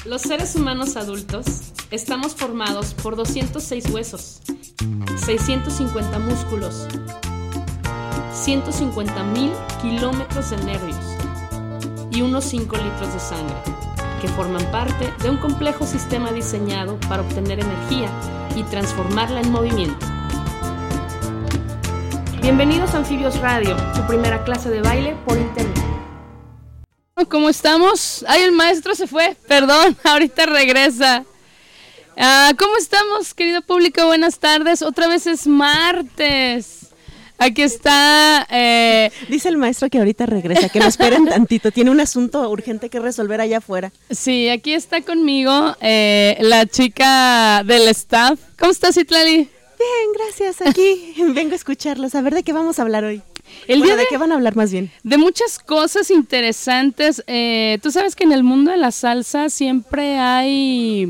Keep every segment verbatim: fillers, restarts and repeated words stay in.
Los seres humanos adultos estamos formados por doscientos seis huesos, seiscientos cincuenta músculos, ciento cincuenta mil kilómetros de nervios y unos cinco litros de sangre, que forman parte de un complejo sistema diseñado para obtener energía y transformarla en movimiento. Bienvenidos a Anfibios Radio, tu primera clase de baile por internet. ¿Cómo estamos? Ay, el maestro se fue, perdón, ahorita regresa. Ah, ¿cómo estamos, querido público? Buenas tardes, otra vez es martes. Aquí está... Eh... Dice el maestro que ahorita regresa, que lo esperen tantito, tiene un asunto urgente que resolver allá afuera. Sí, aquí está conmigo eh, la chica del staff. ¿Cómo estás, Citlali? Bien, gracias, aquí vengo a escucharlos, a ver de qué vamos a hablar hoy. El bueno, día de, ¿de qué van a hablar más bien? De muchas cosas interesantes. Eh, tú sabes que en el mundo de la salsa siempre hay...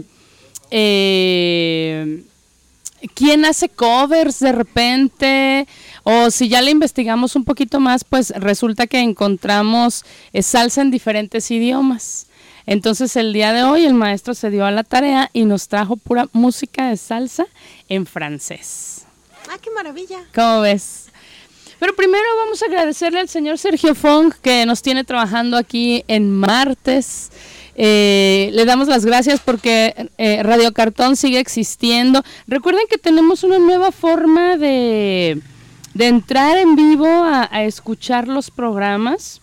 Eh, ¿Quién hace covers de repente? O si ya le investigamos un poquito más, pues resulta que encontramos eh, salsa en diferentes idiomas. Entonces el día de hoy el maestro se dio a la tarea y nos trajo pura música de salsa en francés. ¡Ah, qué maravilla! ¿Cómo ves? Pero primero vamos a agradecerle al señor Sergio Fong, que nos tiene trabajando aquí en martes. Eh, le damos las gracias porque eh, Radio Cartón sigue existiendo. Recuerden que tenemos una nueva forma de, de entrar en vivo a, a escuchar los programas.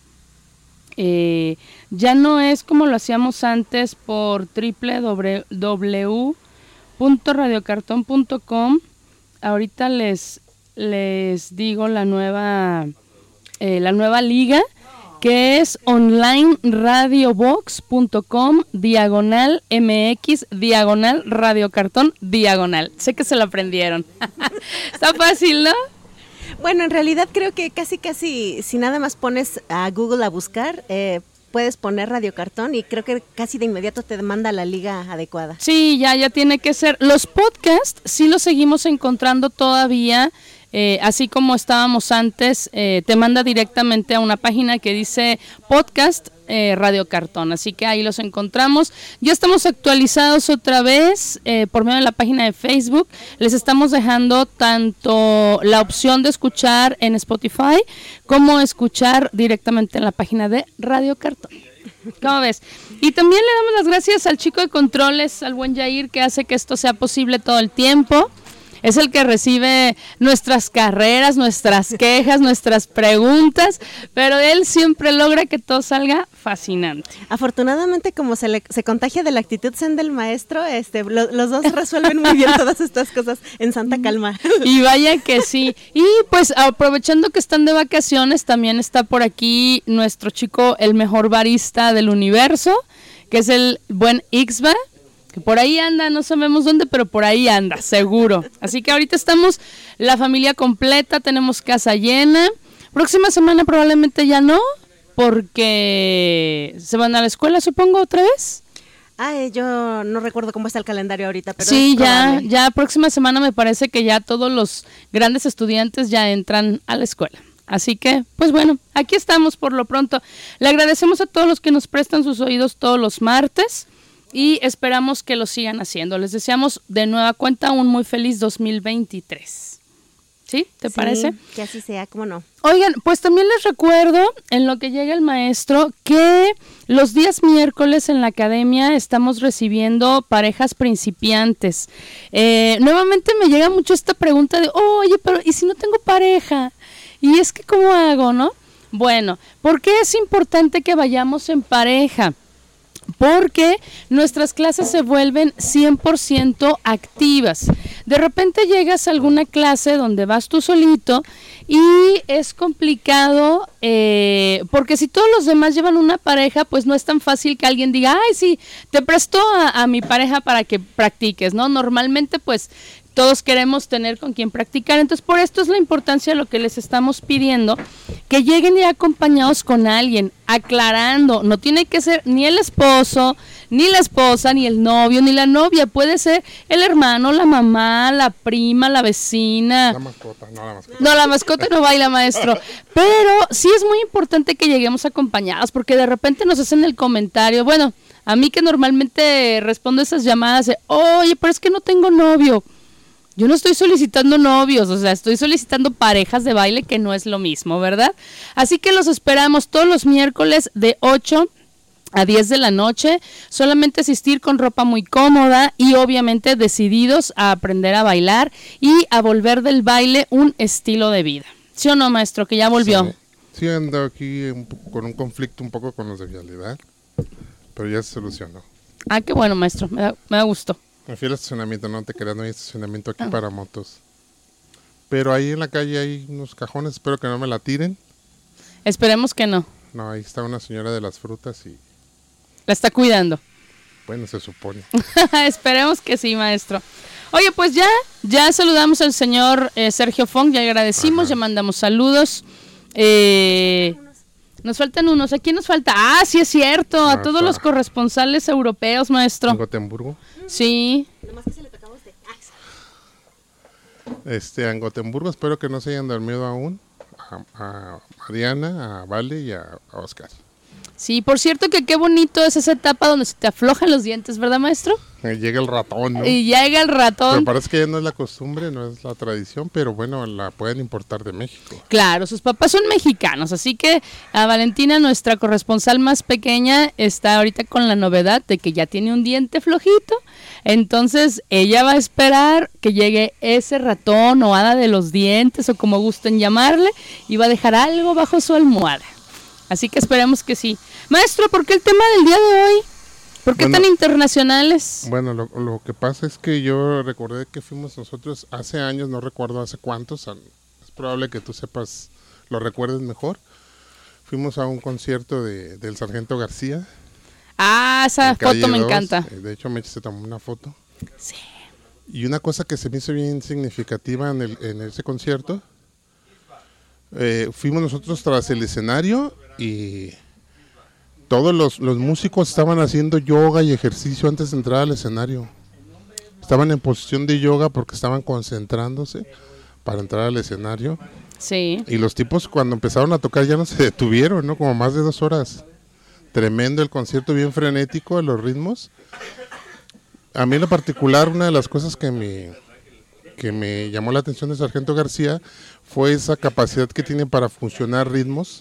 Eh, ya no es como lo hacíamos antes por doble u doble u doble u punto radio cartón punto com. Ahorita les... les digo la nueva eh, la nueva liga, que es online radiobox punto com diagonal mx diagonal radiocartón diagonal. Sé que se lo aprendieron. Está fácil, ¿no? Bueno, en realidad creo que casi casi si nada más pones a Google a buscar, eh, puedes poner Radio Cartón y creo que casi de inmediato te manda la liga adecuada. Sí, ya ya tiene que ser. Los podcasts sí los seguimos encontrando todavía. Eh, así como estábamos antes, eh, te manda directamente a una página que dice podcast eh, Radio Cartón, así que ahí los encontramos. Ya estamos actualizados otra vez eh, por medio de la página de Facebook. Les estamos dejando tanto la opción de escuchar en Spotify como escuchar directamente en la página de Radio Cartón. ¿Cómo ves? Y también le damos las gracias al chico de controles, al buen Yair, que hace que esto sea posible todo el tiempo. Es el que recibe nuestras carreras, nuestras quejas, nuestras preguntas, pero él siempre logra que todo salga fascinante. Afortunadamente, como se le se contagia de la actitud zen del maestro, este, lo, los dos resuelven muy bien todas estas cosas en santa calma. Y vaya que sí. Y pues aprovechando que están de vacaciones, también está por aquí nuestro chico, el mejor barista del universo, que es el buen Ixba. Que por ahí anda, no sabemos dónde, pero por ahí anda, seguro. Así que ahorita estamos la familia completa, tenemos casa llena. Próxima semana probablemente ya no, porque se van a la escuela, supongo, otra vez. Ah, eh, yo no recuerdo cómo está el calendario ahorita, pero sí, es ya, ya próxima semana me parece que ya todos los grandes estudiantes ya entran a la escuela. Así que, pues bueno, aquí estamos por lo pronto. Le agradecemos a todos los que nos prestan sus oídos todos los martes. Y esperamos que lo sigan haciendo. Les deseamos de nueva cuenta un muy feliz dos mil veintitrés. ¿Sí? ¿Te sí, parece? Que así sea, ¿cómo no? Oigan, pues también les recuerdo, en lo que llega el maestro, que los días miércoles en la academia estamos recibiendo parejas principiantes. Eh, nuevamente me llega mucho esta pregunta de, oh, oye, pero ¿y si no tengo pareja? Y es que, ¿cómo hago, no? Bueno, ¿por qué es importante que vayamos en pareja? Porque nuestras clases se vuelven cien por ciento activas. De repente llegas a alguna clase donde vas tú solito y es complicado eh, porque si todos los demás llevan una pareja, pues no es tan fácil que alguien diga, ay, sí, te presto a, a mi pareja para que practiques, ¿no? Normalmente, pues, todos queremos tener con quien practicar, entonces por esto es la importancia de lo que les estamos pidiendo, que lleguen ya acompañados con alguien, aclarando, no tiene que ser ni el esposo, ni la esposa, ni el novio, ni la novia, puede ser el hermano, la mamá, la prima, la vecina. La mascota, no la mascota. No, la mascota no baila, maestro, pero sí es muy importante que lleguemos acompañados, porque de repente nos hacen el comentario, bueno, A mí que normalmente respondo esas llamadas de, oye, pero es que no tengo novio. Yo no estoy solicitando novios, o sea, estoy solicitando parejas de baile, que no es lo mismo, ¿verdad? Así que los esperamos todos los miércoles de ocho a diez de la noche, solamente asistir con ropa muy cómoda y obviamente decididos a aprender a bailar y a volver del baile un estilo de vida. ¿Sí o no, maestro, que ya volvió? Sí, sí ando aquí un poco, con un conflicto un poco con los de vialidad, pero ya se solucionó. Ah, qué bueno, maestro, me da, me da gusto. Me fui al estacionamiento, no te creas, no hay estacionamiento aquí ah. para motos. Pero ahí en la calle hay unos cajones, espero que no me la tiren. Esperemos que no. No, ahí está una señora de las frutas y... La está cuidando. Bueno, se supone. Esperemos que sí, maestro. Oye, pues ya, ya saludamos al señor eh, Sergio Fong, ya agradecimos, Ajá. ya mandamos saludos. Eh... Nos faltan unos. ¿A quién nos falta? Ah, sí es cierto. A todos los corresponsales europeos, maestro. ¿En Gotemburgo? Sí. Este, en Gotemburgo espero que no se hayan dormido aún. A, a Mariana, a Vale y a, a Oscar. Sí, por cierto que qué bonito es esa etapa donde se te aflojan los dientes, ¿verdad, maestro? Eh, llega el ratón, ¿no? Y llega el ratón. Me parece que ya no es la costumbre, no es la tradición, pero bueno, la pueden importar de México. Claro, sus papás son mexicanos, así que a Valentina, nuestra corresponsal más pequeña, está ahorita con la novedad de que ya tiene un diente flojito, entonces ella va a esperar que llegue ese ratón o hada de los dientes o como gusten llamarle y va a dejar algo bajo su almohada. Así que esperemos que sí. Maestro, ¿por qué el tema del día de hoy? ¿Por qué bueno, tan internacionales? Bueno, lo, lo que pasa es que yo recordé que fuimos nosotros hace años, no recuerdo hace cuántos, es probable que tú sepas, lo recuerdes mejor. Fuimos a un concierto de, del Sargento García. Ah, esa foto me encanta. De hecho, Meche se tomó una foto. Sí. Y una cosa que se me hizo bien significativa en, el, en ese concierto, eh, fuimos nosotros tras el escenario y todos los, los músicos estaban haciendo yoga y ejercicio antes de entrar al escenario. Estaban en posición de yoga porque estaban concentrándose para entrar al escenario. Sí. Y los tipos cuando empezaron a tocar ya no se detuvieron, ¿no? Como más de dos horas. Tremendo el concierto, bien frenético, los ritmos. A mí en lo particular, una de las cosas que me, que me llamó la atención de Sargento García fue esa capacidad que tiene para funcionar ritmos.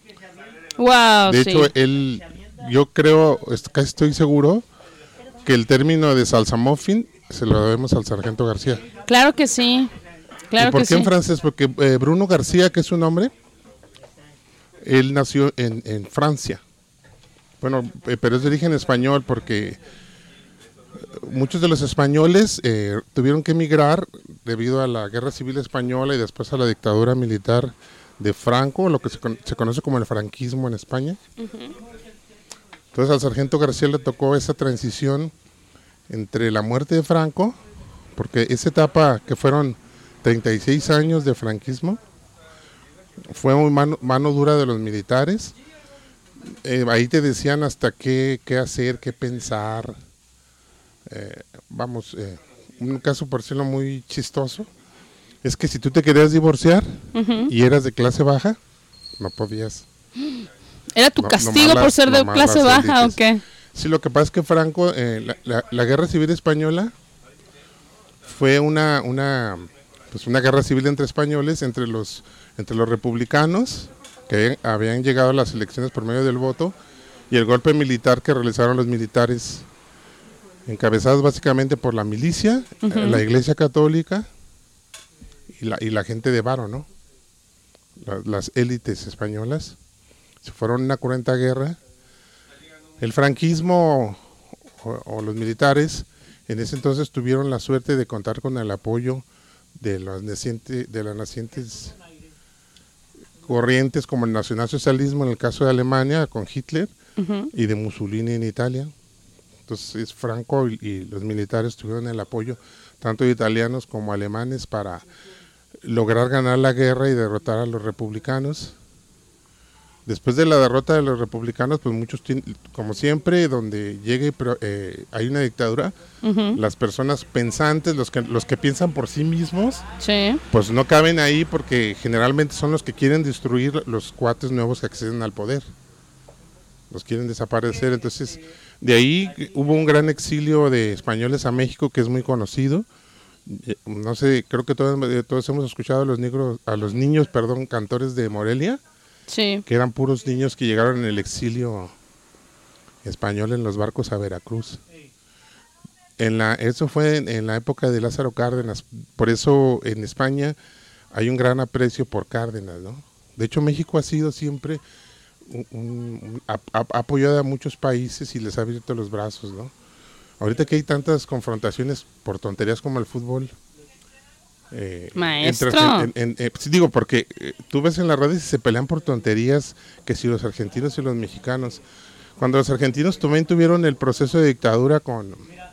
Wow, de hecho, sí. él, yo creo, casi estoy seguro, que el término de salsa muffin se lo debemos al Sargento García. Claro que sí, claro ¿Y por que qué sí. en francés? Porque eh, Bruno García, que es su nombre, él nació en, en Francia. Bueno, eh, pero es de origen español porque muchos de los españoles eh, tuvieron que emigrar debido a la Guerra Civil Española y después a la dictadura militar de Franco, lo que se, con, se conoce como el franquismo en España. Uh-huh. Entonces al Sargento García le tocó esa transición entre la muerte de Franco, porque esa etapa que fueron treinta y seis años de franquismo, fue muy mano, mano dura de los militares. Eh, ahí te decían hasta qué, qué hacer, qué pensar. Eh, vamos, eh, un caso por decirlo muy chistoso, es que si tú te querías divorciar uh-huh. y eras de clase baja, no podías. ¿Era tu no, castigo por ser de clase baja o qué? Sí, lo que pasa es que Franco, eh, la, la, la Guerra Civil Española fue una, una, pues una guerra civil entre españoles, entre los, entre los republicanos, que habían, habían llegado a las elecciones por medio del voto, y el golpe militar que realizaron los militares, encabezados básicamente por la milicia, uh-huh. la Iglesia Católica, y la, y la gente de varo, ¿no? La, las élites españolas se fueron a una cruenta guerra. El franquismo o, o los militares en ese entonces tuvieron la suerte de contar con el apoyo de las nacientes, de las nacientes corrientes como el nacionalsocialismo en el caso de Alemania con Hitler uh-huh. y de Mussolini en Italia. Entonces Franco y, y los militares tuvieron el apoyo tanto de italianos como alemanes para lograr ganar la guerra y derrotar a los republicanos. Después de la derrota de los republicanos, pues muchos, como siempre, donde llegue eh, hay una dictadura, uh-huh. las personas pensantes, los que los que piensan por sí mismos, sí. pues no caben ahí porque generalmente son los que quieren destruir los cuates nuevos que acceden al poder. Los quieren desaparecer, entonces De ahí hubo un gran exilio de españoles a México que es muy conocido. No sé, creo que todos, todos hemos escuchado a los negros, a los niños, perdón, cantores de Morelia, sí, que eran puros niños que llegaron en el exilio español en los barcos a Veracruz. En la, eso fue en, en la época de Lázaro Cárdenas, por eso en España hay un gran aprecio por Cárdenas, ¿no? De hecho, México ha sido siempre un, un, un, ha, ha apoyado a muchos países y les ha abierto los brazos, ¿no? Ahorita que hay tantas confrontaciones por tonterías como el fútbol. Eh, Maestro. Entre, en, en, eh, pues digo, porque eh, tú ves en las redes y se pelean por tonterías, que si los argentinos y los mexicanos. Cuando los argentinos también tuvieron el proceso de dictadura con...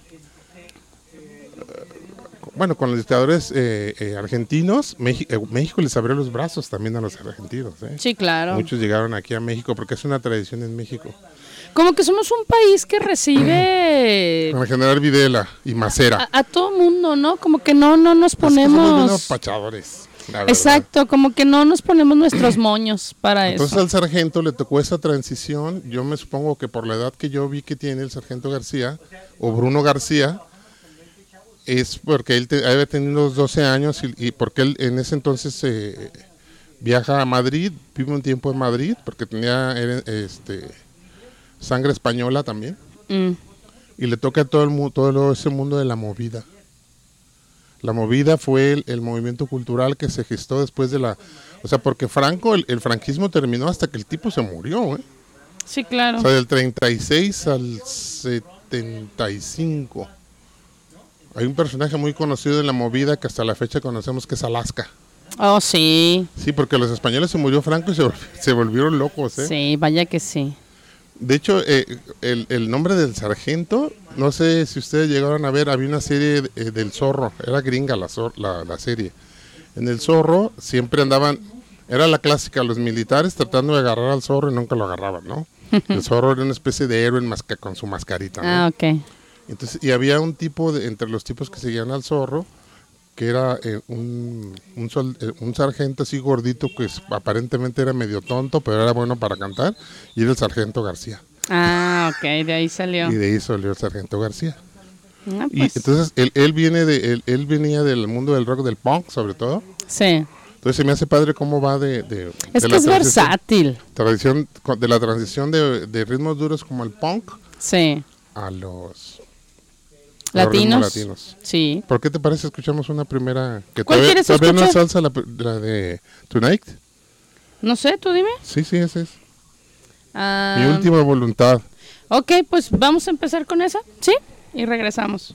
Bueno, con los dictadores eh, eh, argentinos, México, eh, México les abrió los brazos también a los argentinos. ¿eh? Sí, claro. Muchos llegaron aquí a México porque es una tradición en México. Como que somos un país que recibe... Con el general Videla y Macera. A, a todo mundo, ¿no? Como que no, no nos ponemos... Es que somos unos pachadores, la verdad. Exacto, como que no nos ponemos nuestros moños para Entonces eso. al sargento le tocó esa transición. Yo me supongo que por la edad que yo vi que tiene el sargento García, o Bruno García, es porque él te, había tenido doce años y, y porque él en ese entonces eh, viaja a Madrid, vive un tiempo en Madrid, porque tenía este, sangre española también. Mm. Y le toca a todo, el, todo ese mundo de la movida. La movida fue el, el movimiento cultural que se gestó después de la... O sea, porque Franco, el, el franquismo terminó hasta que el tipo se murió, ¿eh? Sí, claro. O sea, del treinta y seis al setenta y cinco. Hay un personaje muy conocido en la movida que hasta la fecha conocemos, que es Alaska. Oh, sí. Sí, porque los españoles se murió Franco y se, se volvieron locos, ¿eh? Sí, vaya que sí. De hecho, eh, el, el nombre del sargento, no sé si ustedes llegaron a ver, había una serie de, del Zorro, era gringa la, la, la serie. En el Zorro siempre andaban, era la clásica, los militares tratando de agarrar al zorro y nunca lo agarraban, ¿no? El zorro era una especie de héroe masca, con su mascarita, ¿no? Ah, ok. Entonces, y había un tipo, de, entre los tipos que seguían al zorro, que era eh, un, un, sol, eh, un sargento así gordito, que es, aparentemente era medio tonto, pero era bueno para cantar, y era el sargento García. Ah, ok, de ahí salió. Y de ahí salió el sargento García. Ah, pues. Y entonces, él, él, viene de, él, él venía del mundo del rock, del punk, sobre todo. Sí. Entonces se me hace padre cómo va de... de es de que es versátil. Tradición, de la transición de, de ritmos duros como el punk. Sí. A los... Latinos. Los latinos. Sí. ¿Por qué te parece? Escuchamos una primera... Que ¿Cuál todavía, quieres todavía escuchar? no salsa la, la de Tonight. No sé, tú dime. Sí, sí, esa es. Ah, Mi última voluntad. Ok, pues vamos a empezar con esa, ¿sí? Y regresamos.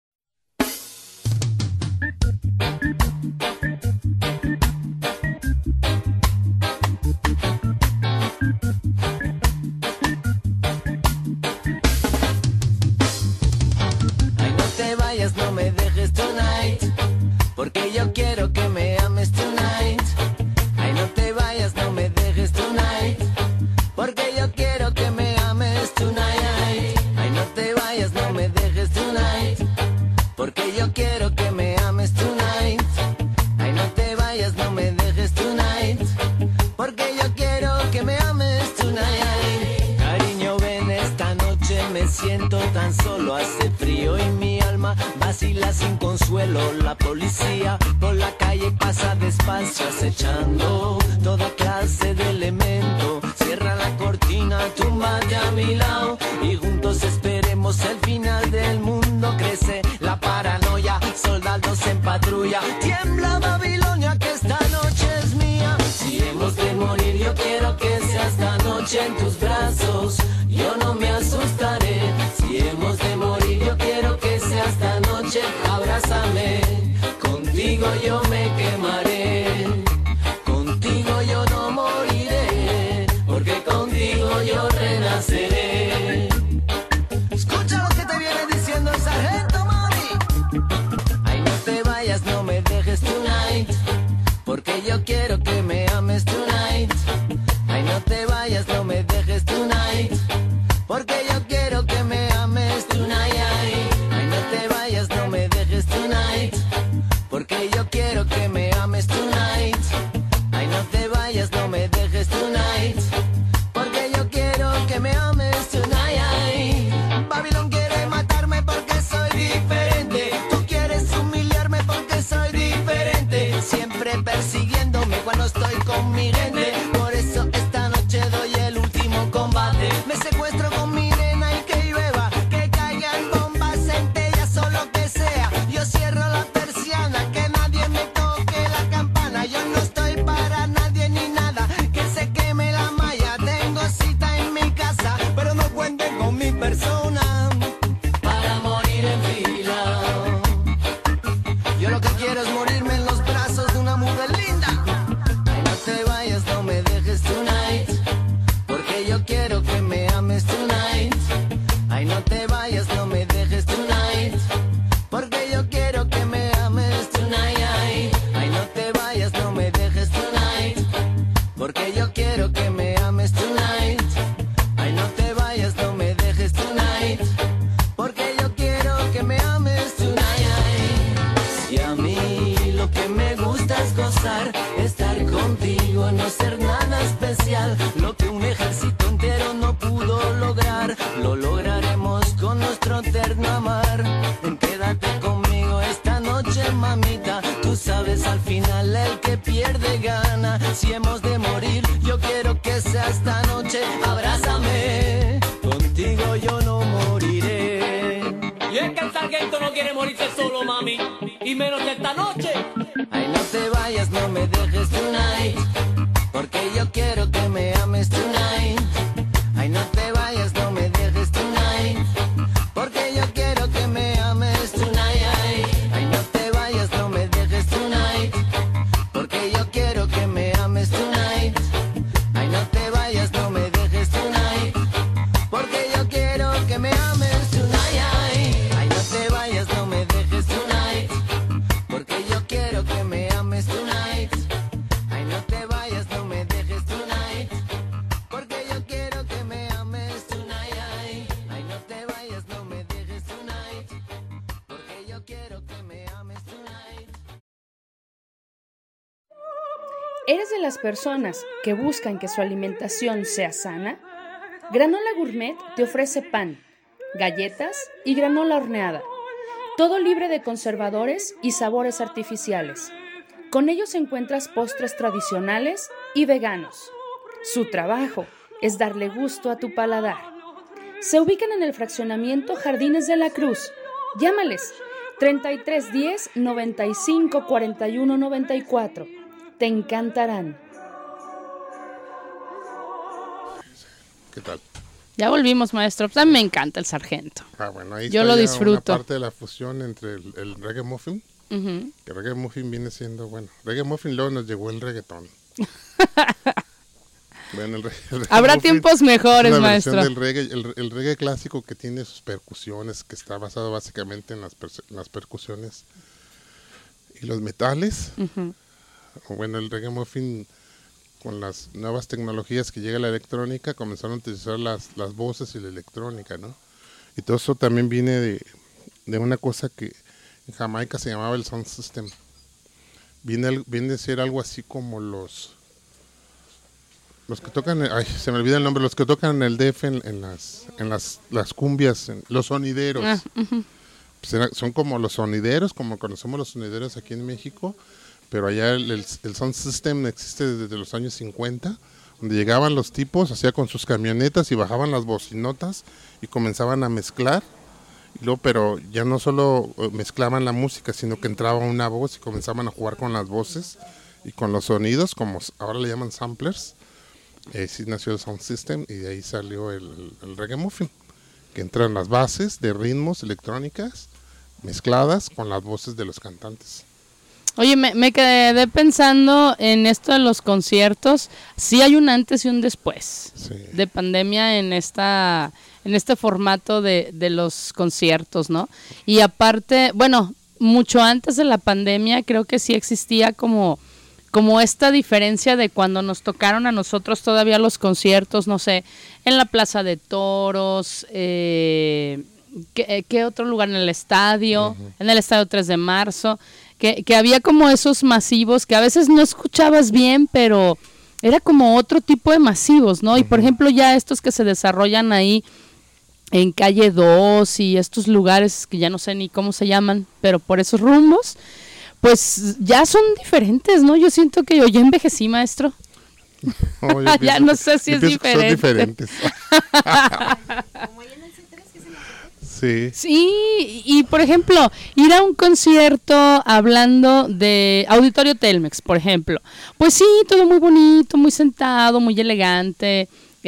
No me dejes tonight, porque yo quiero que me ames tonight. Ay, no te vayas, no me dejes tonight, porque yo quiero que me ames tonight. Ay, no te vayas, no me dejes tonight, porque yo quiero que me ames tonight. Ay, no te vayas, no me dejes tonight, porque yo quiero que me ames tonight. Cariño, ven esta noche, me siento tan solo, hace frío y mi alma vacila sin consuelo. La policía por la calle pasa despacio, acechando toda clase de elemento. Cierra la cortina, túmbate a mi lado y juntos esperemos el final del mundo. Crece la paranoia, soldados en patrulla. Tiembla Babilonia, que esta noche es mía. Si hemos de morir, yo quiero que sea esta noche en tus brazos. Yo no me asustaré. Si hemos de morir, yo quiero que sea esta noche. Abrázame, contigo yo me quemaré. Contigo yo no moriré, porque contigo yo renaceré. Escucha lo que te viene diciendo el sargento Mori. Ay, no te vayas, no me dejes tonight, porque yo quiero que me ames tonight. Ay, no te vayas, no me dejes tonight, porque yo quiero que me ames tonight. Ay, no te vayas, no me dejes tonight, porque yo quiero que me ames tonight. Ay, no te vayas, no me dejes tonight, porque yo quiero que me ames tonight. me secuestro con mi nena y que llueva, que caigan bombas, centellas o lo que sea. Yo cierro la persiana, que nadie me toque la campana. Yo no estoy para nadie ni nada, que se queme la malla. Tengo cita en mi casa, pero no cuenten con mi persona para morir en fila. Yo lo que quiero es morirme en los brazos de una mujer linda. Ay, no te vayas, no me dejes tonight, porque yo quiero que me ames tonight. Ay, no te vayas, no me dejes tonight, porque yo quiero que me ames tonight. Ay, ay, no te vayas, no me dejes tonight, porque yo quiero que me ames tonight. Ay, no te vayas, no me dejes tonight, porque yo quiero que me ames tonight. Si a mí lo que me gusta es gozar, estar contigo, no ser nada especial, lo que un ejército entero no pudo lograr, lo lograremos con nuestro eterno amar. Quédate conmigo esta noche, mamita, tú sabes al final el que pierde gana. Si hemos de morir, yo quiero que sea esta noche. Abrázame, contigo yo no moriré. Y es que el sargento no quiere morirse solo, mami, y menos esta noche. Ay, no te vayas, no me dejes tonight, porque yo quiero que me ames tonight. Ay, no te vayas, no me dejes tonight, porque yo quiero que me ames tonight. Ay, ay, no te vayas, no me dejes tonight, porque yo quiero que me ames tonight. Ay, no te vayas, no me dejes tonight, porque yo quiero que me ames tonight. Ay, ay, no te vayas, no me dejes tonight, porque yo quiero que me ames tonight. Ay, no te vayas, no me dejes tonight, porque yo quiero que me ames tonight. Ay, ay, no te vayas, no me dejes tonight, porque yo quiero que me ames tonight. ¿Eres de las personas que buscan que su alimentación sea sana? Granola Gourmet te ofrece pan, galletas y granola horneada, todo libre de conservadores y sabores artificiales. Con ellos encuentras postres tradicionales y veganos. Su trabajo es darle gusto a tu paladar. Se ubican en el fraccionamiento Jardines de la Cruz. Llámales treinta y tres diez, noventa y cinco, cuarenta y uno, noventa y cuatro. Te encantarán. ¿Qué tal? Ya volvimos, maestro. Pues a mí me encanta el sargento. Ah, bueno, ahí Yo está lo ya disfruto. una parte de la fusión entre el, el reggae muffin, Uh-huh. que el reggae muffin viene siendo, bueno, reggae muffin, luego nos llegó el reggaetón. Bueno, el reggae, el reggae Habrá muffin tiempos mejores, es una maestro. versión del reggae, el, el reggae clásico que tiene sus percusiones, que está basado básicamente en las, per, en las percusiones y los metales. Uh-huh. Bueno, el reggae muffin, con las nuevas tecnologías que llega la electrónica, comenzaron a utilizar las, las voces y la electrónica, ¿no? Y todo eso también viene de, de una cosa que en Jamaica se llamaba el sound system. Viene, viene a ser algo así como los los que tocan, ay, se me olvida el nombre, los que tocan el D F en, en las en las, las cumbias, en, los sonideros. Ah, uh-huh. Pues era, son como los sonideros, como conocemos los sonideros aquí en México, pero allá el, el, el sound system existe desde los años cincuenta, donde llegaban los tipos, hacía con sus camionetas y bajaban las bocinotas y comenzaban a mezclar. Y luego, pero ya no solo mezclaban la música, sino que entraba una voz y comenzaban a jugar con las voces y con los sonidos, como ahora le llaman samplers. Eh, sí nació el sound system y de ahí salió el, el reggae muffin, que entran las bases de ritmos electrónicas mezcladas con las voces de los cantantes. Oye, me, me quedé pensando en esto de los conciertos. Sí hay un antes y un después Sí. de pandemia en esta en este formato de, de los conciertos, ¿no? Y aparte, bueno, mucho antes de la pandemia creo que sí existía como, como esta diferencia de cuando nos tocaron a nosotros todavía los conciertos, no sé, en la Plaza de Toros, eh, ¿qué, ¿qué otro lugar? En el estadio, uh-huh. en el Estadio tres de marzo, que, que había como esos masivos que a veces no escuchabas bien, pero era como otro tipo de masivos, ¿no? Uh-huh. Y por ejemplo ya estos que se desarrollan ahí en Calle dos y estos lugares que ya no sé ni cómo se llaman, pero por esos rumbos, pues ya son diferentes, ¿no? Yo siento que yo ya envejecí, maestro. No, yo ya pienso no que- sé si yo es pienso que son diferente. diferentes. Sí. Sí, y por ejemplo, ir a un concierto hablando de Auditorio Telmex, por ejemplo, pues sí, todo muy bonito, muy sentado, muy elegante,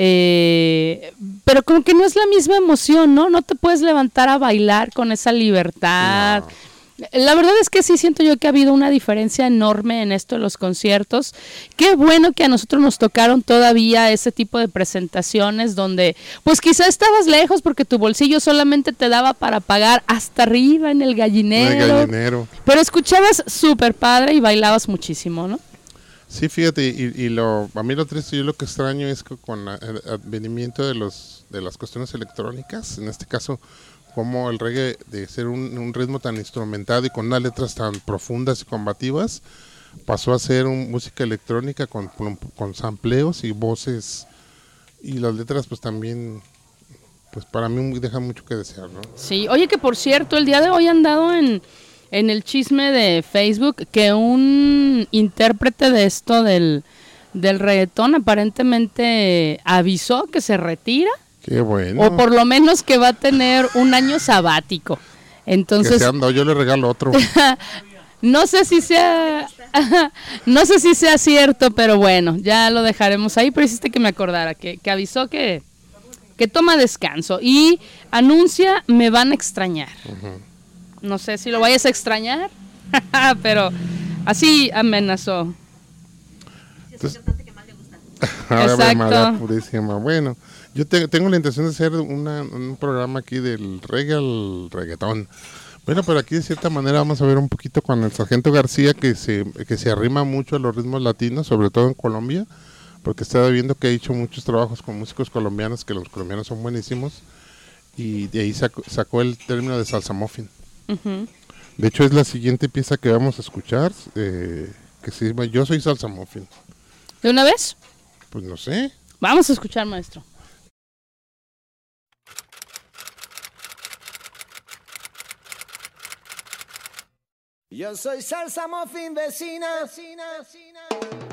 eh, pero como que no es la misma emoción, ¿no? No te puedes levantar a bailar con esa libertad. No. La verdad es que sí siento yo que ha habido una diferencia enorme en esto de los conciertos. Qué bueno que a nosotros nos tocaron todavía ese tipo de presentaciones donde pues quizá estabas lejos porque tu bolsillo solamente te daba para pagar hasta arriba en el gallinero. En el gallinero. Pero escuchabas súper padre y bailabas muchísimo, ¿no? Sí, fíjate, y, y lo, a mí lo triste, yo lo que extraño es que con la- el advenimiento de los de las cuestiones electrónicas, en este caso, como el reggae de ser un, un ritmo tan instrumentado y con unas letras tan profundas y combativas, pasó a ser un, música electrónica con, con, con sampleos y voces, y las letras pues también, pues para mí muy- dejan mucho que desear, ¿no? Sí, oye que por cierto, el día de hoy han dado en, en el chisme de Facebook que un intérprete de esto del, del reggaetón aparentemente avisó que se retira. Qué bueno. O por lo menos que va a tener un año sabático. que Entonces, se anda, yo le regalo otro. no sé si sea no sé si sea cierto, pero bueno, ya lo dejaremos ahí, pero hiciste que me acordara que, que avisó que, que toma descanso y anuncia me van a extrañar. No sé si lo vayas a extrañar, pero así amenazó. Entonces, Ave Exacto. María Purísima. Bueno, yo te- tengo la intención de hacer una- un programa aquí del reggae al reggaetón. Bueno, pero aquí de cierta manera vamos a ver un poquito con el Sargento García que se, que se arrima mucho a los ritmos latinos, sobre todo en Colombia, porque estaba viendo que ha hecho muchos trabajos con músicos colombianos, que los colombianos son buenísimos, y de ahí sacó, sacó el término de salsa muffin. Ujú. De hecho, es la siguiente pieza que vamos a escuchar, eh, que se llama Yo Soy Salsa Muffin. ¿De una vez? Pues no sé. Vamos a escuchar, maestro. Yo soy salsa muffin vecina, vecina, vecina.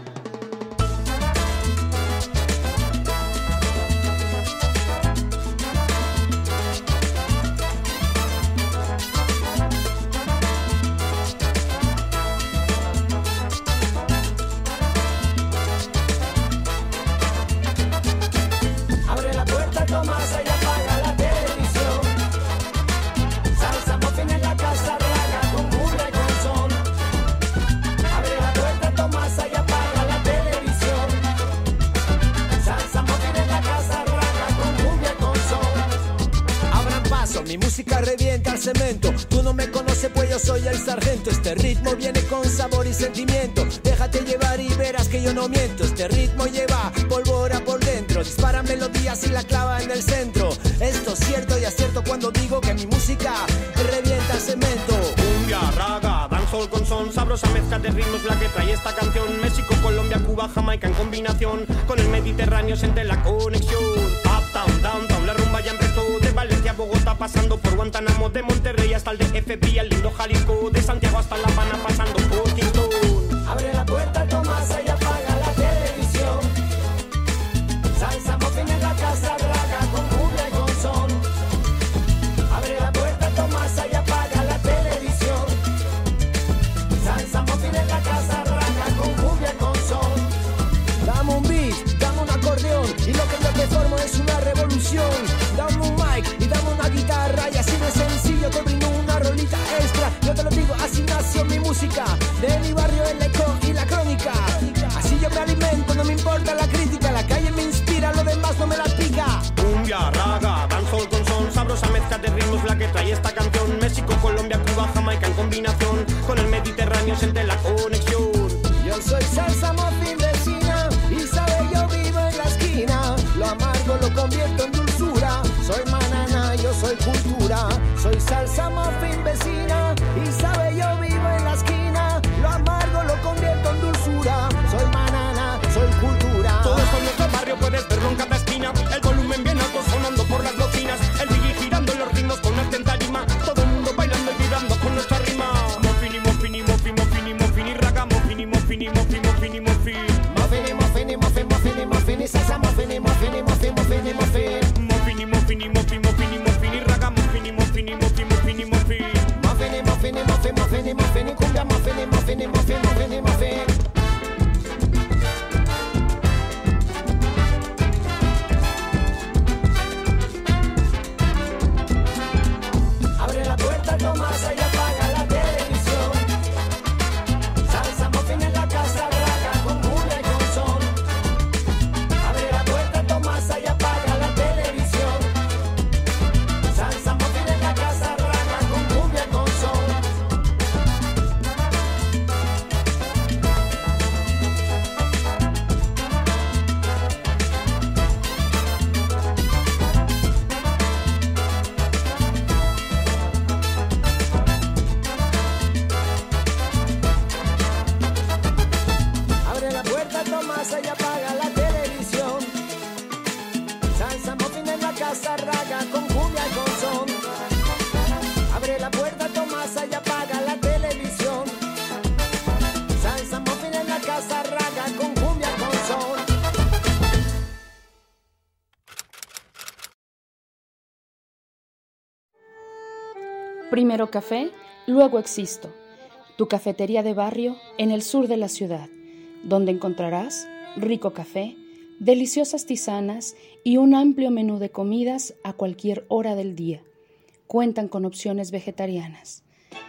Abre la puerta, Tomasa, y apaga la televisión. Salsa muffin en la casa, raga con cumbia y con son. Abre la puerta, Tomasa, y apaga la televisión. Salsa muffin en la casa, raga con cumbia y con son. Abran paso, mi música revienta el cemento. Tú no me conoces, pues yo soy el sargento. Este ritmo viene con sabor y sentimiento. Déjate llevar y verás que yo no miento. Este ritmo lleva pólvora por dentro. Dispara melodías y la clava en el centro. Esto es cierto y acierto cuando digo que mi música revienta el cemento. Cumbia, raga, dancehall con son, sabrosa mezcla de ritmos la que trae esta canción. México, Colombia, Cuba, Jamaica en combinación con el Mediterráneo siente la conexión. Uptown, downtown, la rumba ya empezó. De Valencia a Bogotá pasando por Guantánamo, de Monterrey hasta el D F B, al lindo Jalisco, de Santiago hasta La Habana pasando por Kingston. Abre la puerta, Tomasa, y apaga la televisión. Salsa muffin en la casa, raga con cumbia y con son. Abre la puerta, Tomasa, y apaga la televisión. Salsa muffin en la casa, raga con cumbia y con son. Dame un beat, dame un acordeón, y lo que yo te formo es una revolución. Dame un mic y dame una guitarra, y así de sencillo te brindo una rolita extra. Yo te lo digo, así nació mi música, de mi barrio el eco y la crónica. Así yo me alimento, no me importa la crítica, la calle me inspira, lo demás no me la pica. Cumbia, raga, dancehall con son, sabrosa mezcla de ritmos la que trae esta canción. México, Colombia, Cuba, Jamaica en combinación con el Mediterráneo siente la conexión. Yo soy salsa muffin vecina, y sabe yo vivo en la esquina. Lo amargo lo convierto en dulzura. Soy manana, yo soy cultura. Soy salsa muffin vecina, y sabe yo vivo en la esquina. Lo amargo lo convierto en dulzura. Soy manana, soy cultura. Todo esto en nuestro barrio puedes verlo en cada esquina. El volumen bien alto sonando por las bocinas. El biggie girando en los ritmos con arte en tarima. Todo el mundo bailando y vibrando con nuestra rima. Muffin y muffin y muffin, muffin y muffin y raga. Muffin y muffin y muffin, muffin y muffin. casa raga con cumbia y con son. Abre la puerta, Tomasa, y apaga la televisión. Salsa muffin en la casa raga con cumbia y con son. Primero café, luego existo. Tu cafetería de barrio en el sur de la ciudad, donde encontrarás rico café, deliciosas tisanas y un amplio menú de comidas a cualquier hora del día. Cuentan con opciones vegetarianas.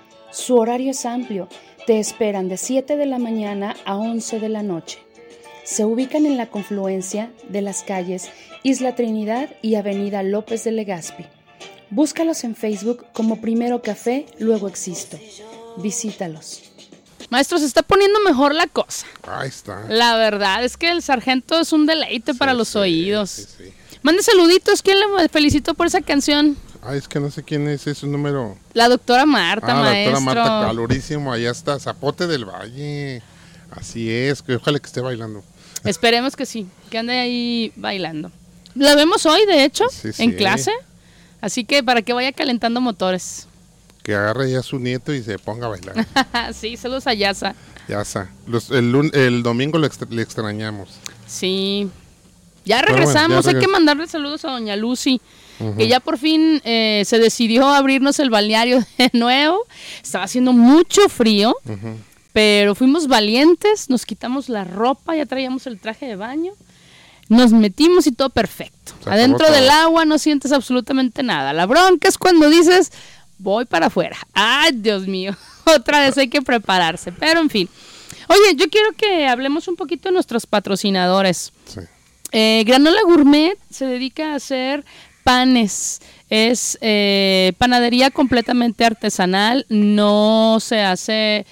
Su horario es amplio, te esperan de siete de la mañana a once de la noche. Se ubican en la confluencia de las calles Isla Trinidad y Avenida López de Legazpi. Búscalos en Facebook como Primero Café, luego existo. Visítalos. Maestro, se está poniendo mejor la cosa. Ahí está. La verdad es que el sargento es un deleite Sí, para los sí, oídos. sí, sí. Mande saluditos. ¿Quién le felicitó por esa canción? Ay, es que no sé quién es ese número. La doctora Marta, Ah, la maestro. doctora Marta, calorísimo. Allá está, Zapote del Valle. Así es, que ojalá que esté bailando. Esperemos que sí, que ande ahí bailando. La vemos hoy, de hecho, Sí, sí. en clase. Así que para que vaya calentando motores. Que agarre ya a su nieto y se ponga a bailar. Sí, saludos a Yasa. Ya está. Los, el, lun- el domingo le, extra- le extrañamos. Sí. Ya Pero bueno, regresamos, ya hay que regres- mandarle saludos a doña Lucy, que ya por fin eh, se decidió a abrirnos el balneario de nuevo. Estaba haciendo mucho frío, Ujú. pero fuimos valientes, nos quitamos la ropa, ya traíamos el traje de baño, nos metimos y todo perfecto. Se acabó Adentro todo. del agua no sientes absolutamente nada. La bronca es cuando dices, voy para afuera. Ay, Dios mío, otra vez hay que prepararse, pero en fin. Oye, yo quiero que hablemos un poquito de nuestros patrocinadores. Sí. Eh, Granola Gourmet se dedica a hacer panes. Es eh, panadería completamente artesanal, no se hace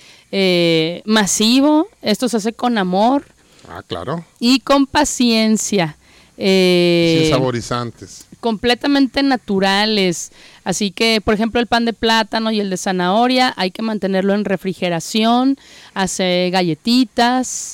eh, masivo, esto se hace con amor Ah, claro. y con paciencia. Eh, Sin saborizantes. completamente naturales. Así que, por ejemplo, el pan de plátano y el de zanahoria hay que mantenerlo en refrigeración. Hace galletitas,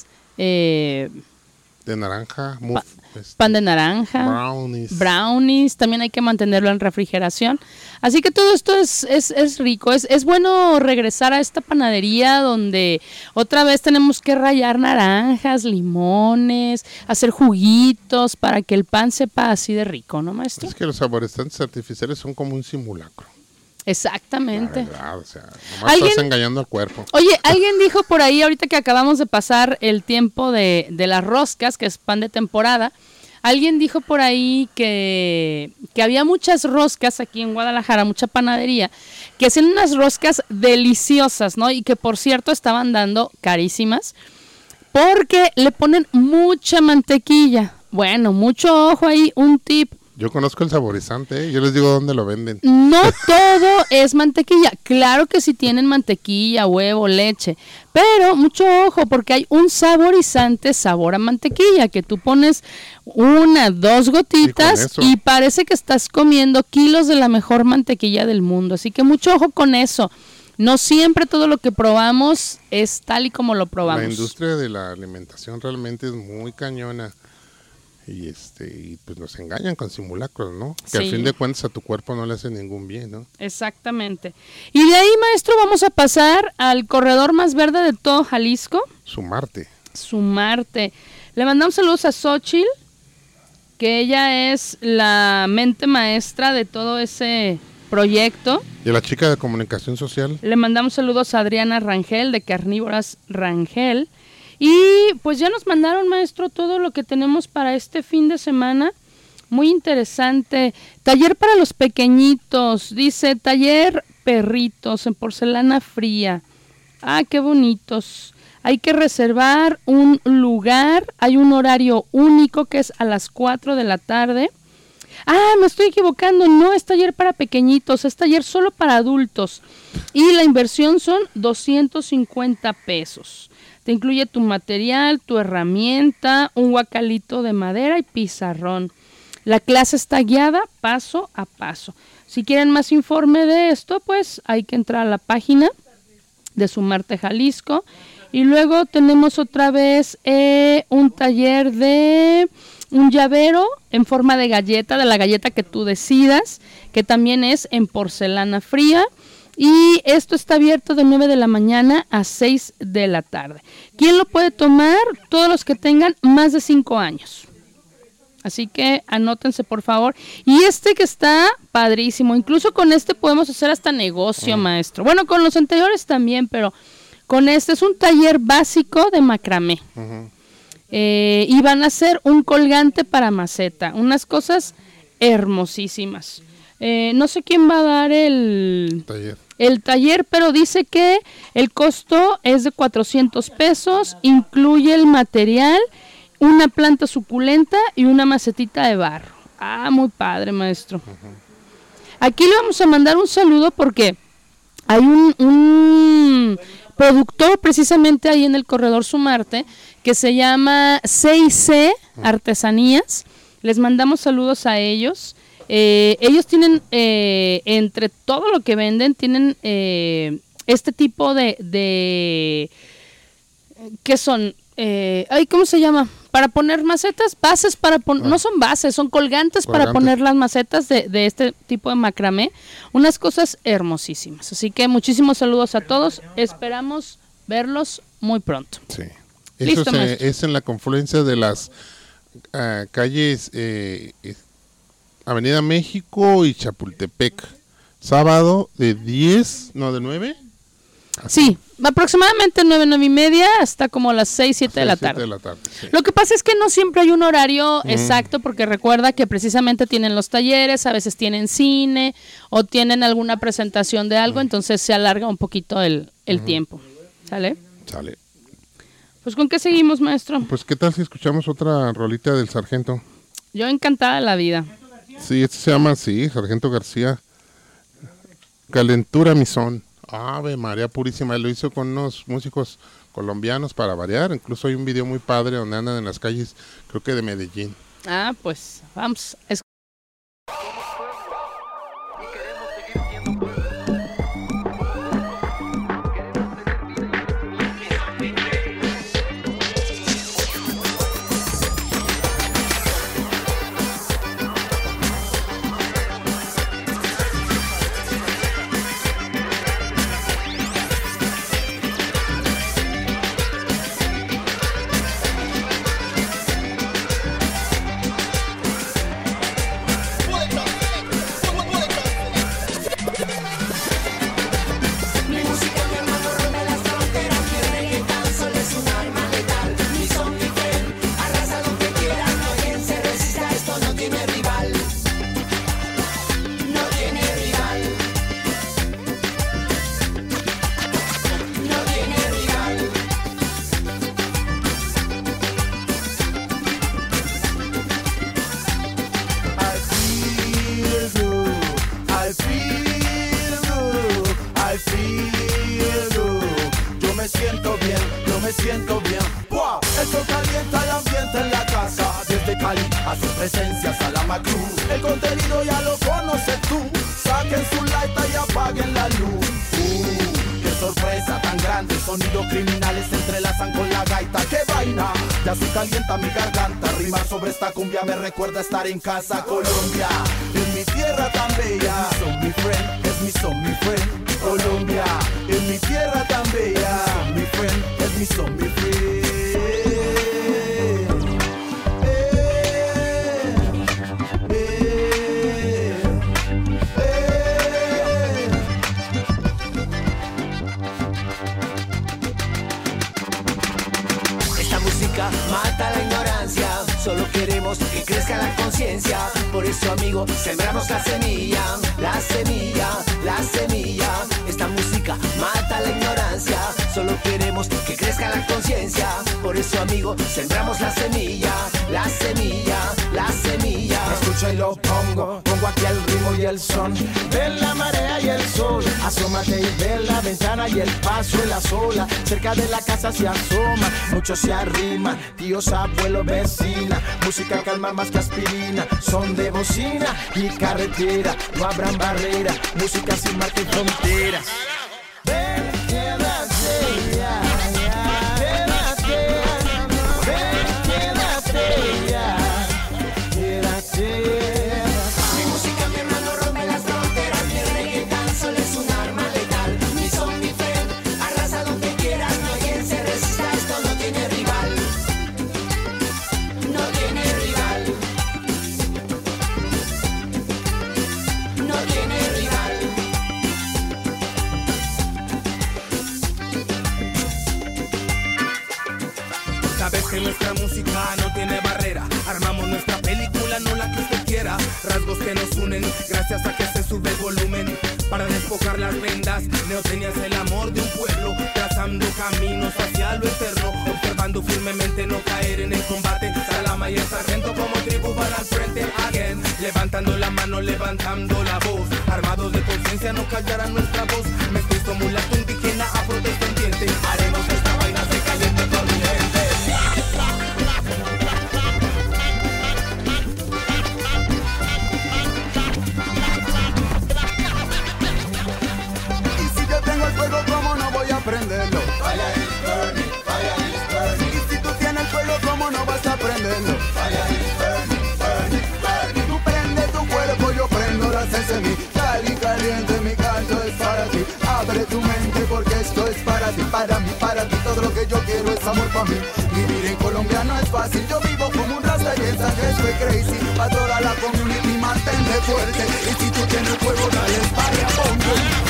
eh, De naranja, muff, este, pan de naranja, brownies. brownies, también hay que mantenerlo en refrigeración. Así que todo esto es, es, es rico, es, es bueno regresar a esta panadería donde otra vez tenemos que rallar naranjas, limones, hacer juguitos para que el pan sepa así de rico, ¿no, maestro? Es que los saborizantes artificiales son como un simulacro. La Exactamente. verdad, o sea, nomás ¿Alguien? estás engañando al cuerpo. Oye, alguien dijo por ahí, ahorita que acabamos de pasar el tiempo de, de las roscas, que es pan de temporada, alguien dijo por ahí que, que había muchas roscas aquí en Guadalajara, mucha panadería, que hacían unas roscas deliciosas, ¿no? Y que por cierto estaban dando carísimas, porque le ponen mucha mantequilla. Bueno, mucho ojo ahí, un tip. Yo conozco el saborizante, ¿eh? Yo les digo dónde lo venden. No todo es mantequilla. Claro que sí tienen mantequilla, huevo, leche. Pero mucho ojo porque hay un saborizante sabor a mantequilla que tú pones una, dos gotitas eso. y parece que estás comiendo kilos de la mejor mantequilla del mundo. Así que mucho ojo con eso. No siempre todo lo que probamos es tal y como lo probamos. La industria de la alimentación realmente es muy cañona. Y este y pues nos engañan con simulacros, ¿no? Que Sí. al fin de cuentas a tu cuerpo no le hace ningún bien, ¿no? Exactamente. Y de ahí, maestro, vamos a pasar al corredor más verde de todo Jalisco. Sumarte. Sumarte. Le mandamos saludos a Xochitl, que ella es la mente maestra de todo ese proyecto. Y a la chica de comunicación social, Le mandamos saludos a Adriana Rangel, de Carnívoras Rangel. Y pues ya nos mandaron, maestro, todo lo que tenemos para este fin de semana. Muy interesante. Taller para los pequeñitos. Dice, taller perritos en porcelana fría. Ah, qué bonitos. Hay que reservar un lugar. Hay un horario único que es a las cuatro de la tarde. Ah, me estoy equivocando. No es taller para pequeñitos, es taller solo para adultos. Y la inversión son doscientos cincuenta pesos. Te incluye tu material, tu herramienta, un guacalito de madera y pizarrón. La clase está guiada paso a paso. Si quieren más informe de esto, pues hay que entrar a la página de Sumarte Jalisco. Y luego tenemos otra vez eh, un taller de un llavero en forma de galleta, de la galleta que tú decidas, que también es en porcelana fría. Y esto está abierto de nueve de la mañana a seis de la tarde. ¿Quién lo puede tomar? Todos los que tengan más de cinco años. Así que anótense, por favor. Y este que está padrísimo. Incluso con este podemos hacer hasta negocio, uh-huh. maestro. Bueno, con los anteriores también, pero con este es un taller básico de macramé. Uh-huh. Eh, y van a hacer un colgante para maceta. Unas cosas hermosísimas. Eh, no sé quién va a dar el taller. el taller, pero dice que el costo es de cuatrocientos pesos, incluye el material, una planta suculenta y una macetita de barro. Ah, muy padre, maestro. Uh-huh. Aquí le vamos a mandar un saludo porque hay un, un productor precisamente ahí en el Corredor Sumarte que se llama C y C Artesanías. Les mandamos saludos a ellos. Eh, ellos tienen, eh, entre todo lo que venden, tienen eh, este tipo de, de ¿qué son? Eh, ay, ¿cómo se llama? Para poner macetas, bases para poner, ah. no son bases, son colgantes, colgantes para poner las macetas de, de este tipo de macramé. Unas cosas hermosísimas. Así que muchísimos saludos a todos. Esperamos verlos muy pronto. Sí. Eso Listo, es, es en la confluencia de las uh, calles eh, Avenida México y Chapultepec. Sábado de diez, no, de nueve. Así. Sí, aproximadamente nueve, nueve y media hasta como las seis, siete de la tarde. De la tarde sí. Lo que pasa es que no siempre hay un horario mm. exacto, porque recuerda que precisamente tienen los talleres, a veces tienen cine o tienen alguna presentación de algo, mm. entonces se alarga un poquito el, el mm. tiempo. ¿Sale? Sale. Pues ¿con qué seguimos, maestro? Pues ¿qué tal si escuchamos otra rolita del Sargento? Yo encantada de la vida. Sí, este se llama así, Sargento García. Calentura mi son. Ave María Purísima. Él lo hizo con unos músicos colombianos para variar. Incluso hay un video muy padre donde andan en las calles, creo que de Medellín. Ah, pues vamos. Es... Me recuerda estar en casa, Colombia, en mi tierra tan bella. Son mi friend, es mi son mi friend. Colombia, en mi tierra tan bella. Son mi friend, es mi son mi friend. Eh, eh, eh. Esta música mata la ignorancia. Solo queremos que crezca la conciencia. Por eso, amigo, sembramos la semilla. La semilla, la semilla. Esta música mata la ignorancia. Solo queremos que crezca la conciencia. Por eso, amigo, sembramos la semilla. La semilla, la semilla. Escucha y lo pongo. Pongo aquí el ritmo y el son. Ve la marea y el sol. Asómate y ve la ventana y el paso en la sola. Cerca de la casa se asoma. Muchos se arriman. Tíos, abuelos, vecinos. Música calma más que aspirina, son de bocina y carretera, no habrán barrera, música sin marca y fronteras. Ven, quédate ya, quédate, ven, quédate ya, porque nuestra música no tiene barrera. Armamos nuestra película, no la que usted quiera. Rasgos que nos unen, gracias a que se sube el volumen. Para despojar las vendas, Neotenía es el amor de un pueblo, trazando caminos hacia lo eterno, observando firmemente no caer en el combate. Salama y el sargento como tribu van al frente again, levantando la mano, levantando la voz, armados de conciencia no callarán nuestra voz. Mestizo, mulato, indígena, afrodescendiente, haremos esta vaina se caliente por mi gente. Y si yo tengo el fuego, ¿cómo no voy a prenderlo? Fire is burning, fire is burning. Y si tú tienes el fuego, ¿cómo no vas a prenderlo? Fire is burning, burning, burning. Tú prende tu cuerpo, yo prendo las en mí. Cal y caliente, mi canto es para ti. Abre tu mente porque esto es para ti, para mí, para ti. Todo lo que yo quiero es amor para mí. Vivir en Colombia no es fácil. Yo vivo como un rasta y esa que estoy crazy. Pa' toda la community, mantente fuerte. Y si tú tienes fuego, dale, vaya, ponte.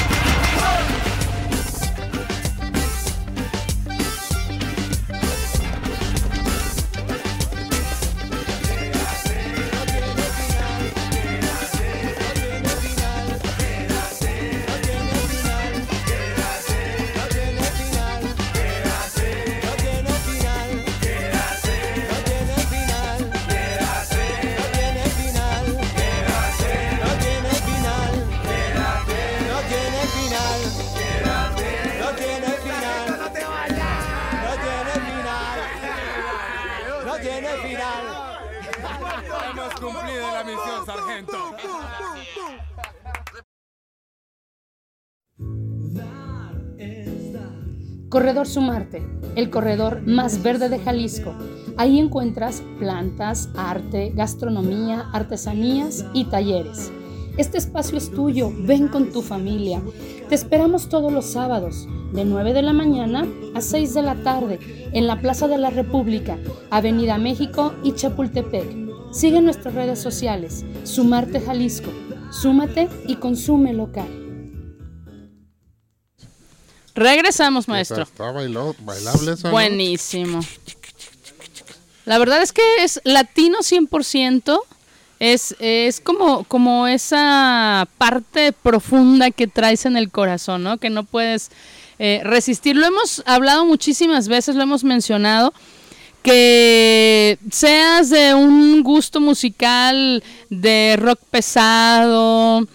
Hemos cumplido la misión, sargento. Corredor Sumarte, el corredor más verde de Jalisco. Ahí encuentras plantas, arte, gastronomía, artesanías y talleres. Este espacio es tuyo, ven con tu familia. Te esperamos todos los sábados, de nueve de la mañana a seis de la tarde, en la Plaza de la República, Avenida México y Chapultepec. Sigue nuestras redes sociales, Sumarte Jalisco. Súmate y consume local. Regresamos, maestro. Está bailó, bailable esa, ¿no? Buenísimo. La verdad es que es latino cien por ciento. Es, es como, como esa parte profunda que traes en el corazón, ¿no? Que no puedes eh, resistir. Lo hemos hablado muchísimas veces, lo hemos mencionado, que seas de un gusto musical de rock pesado,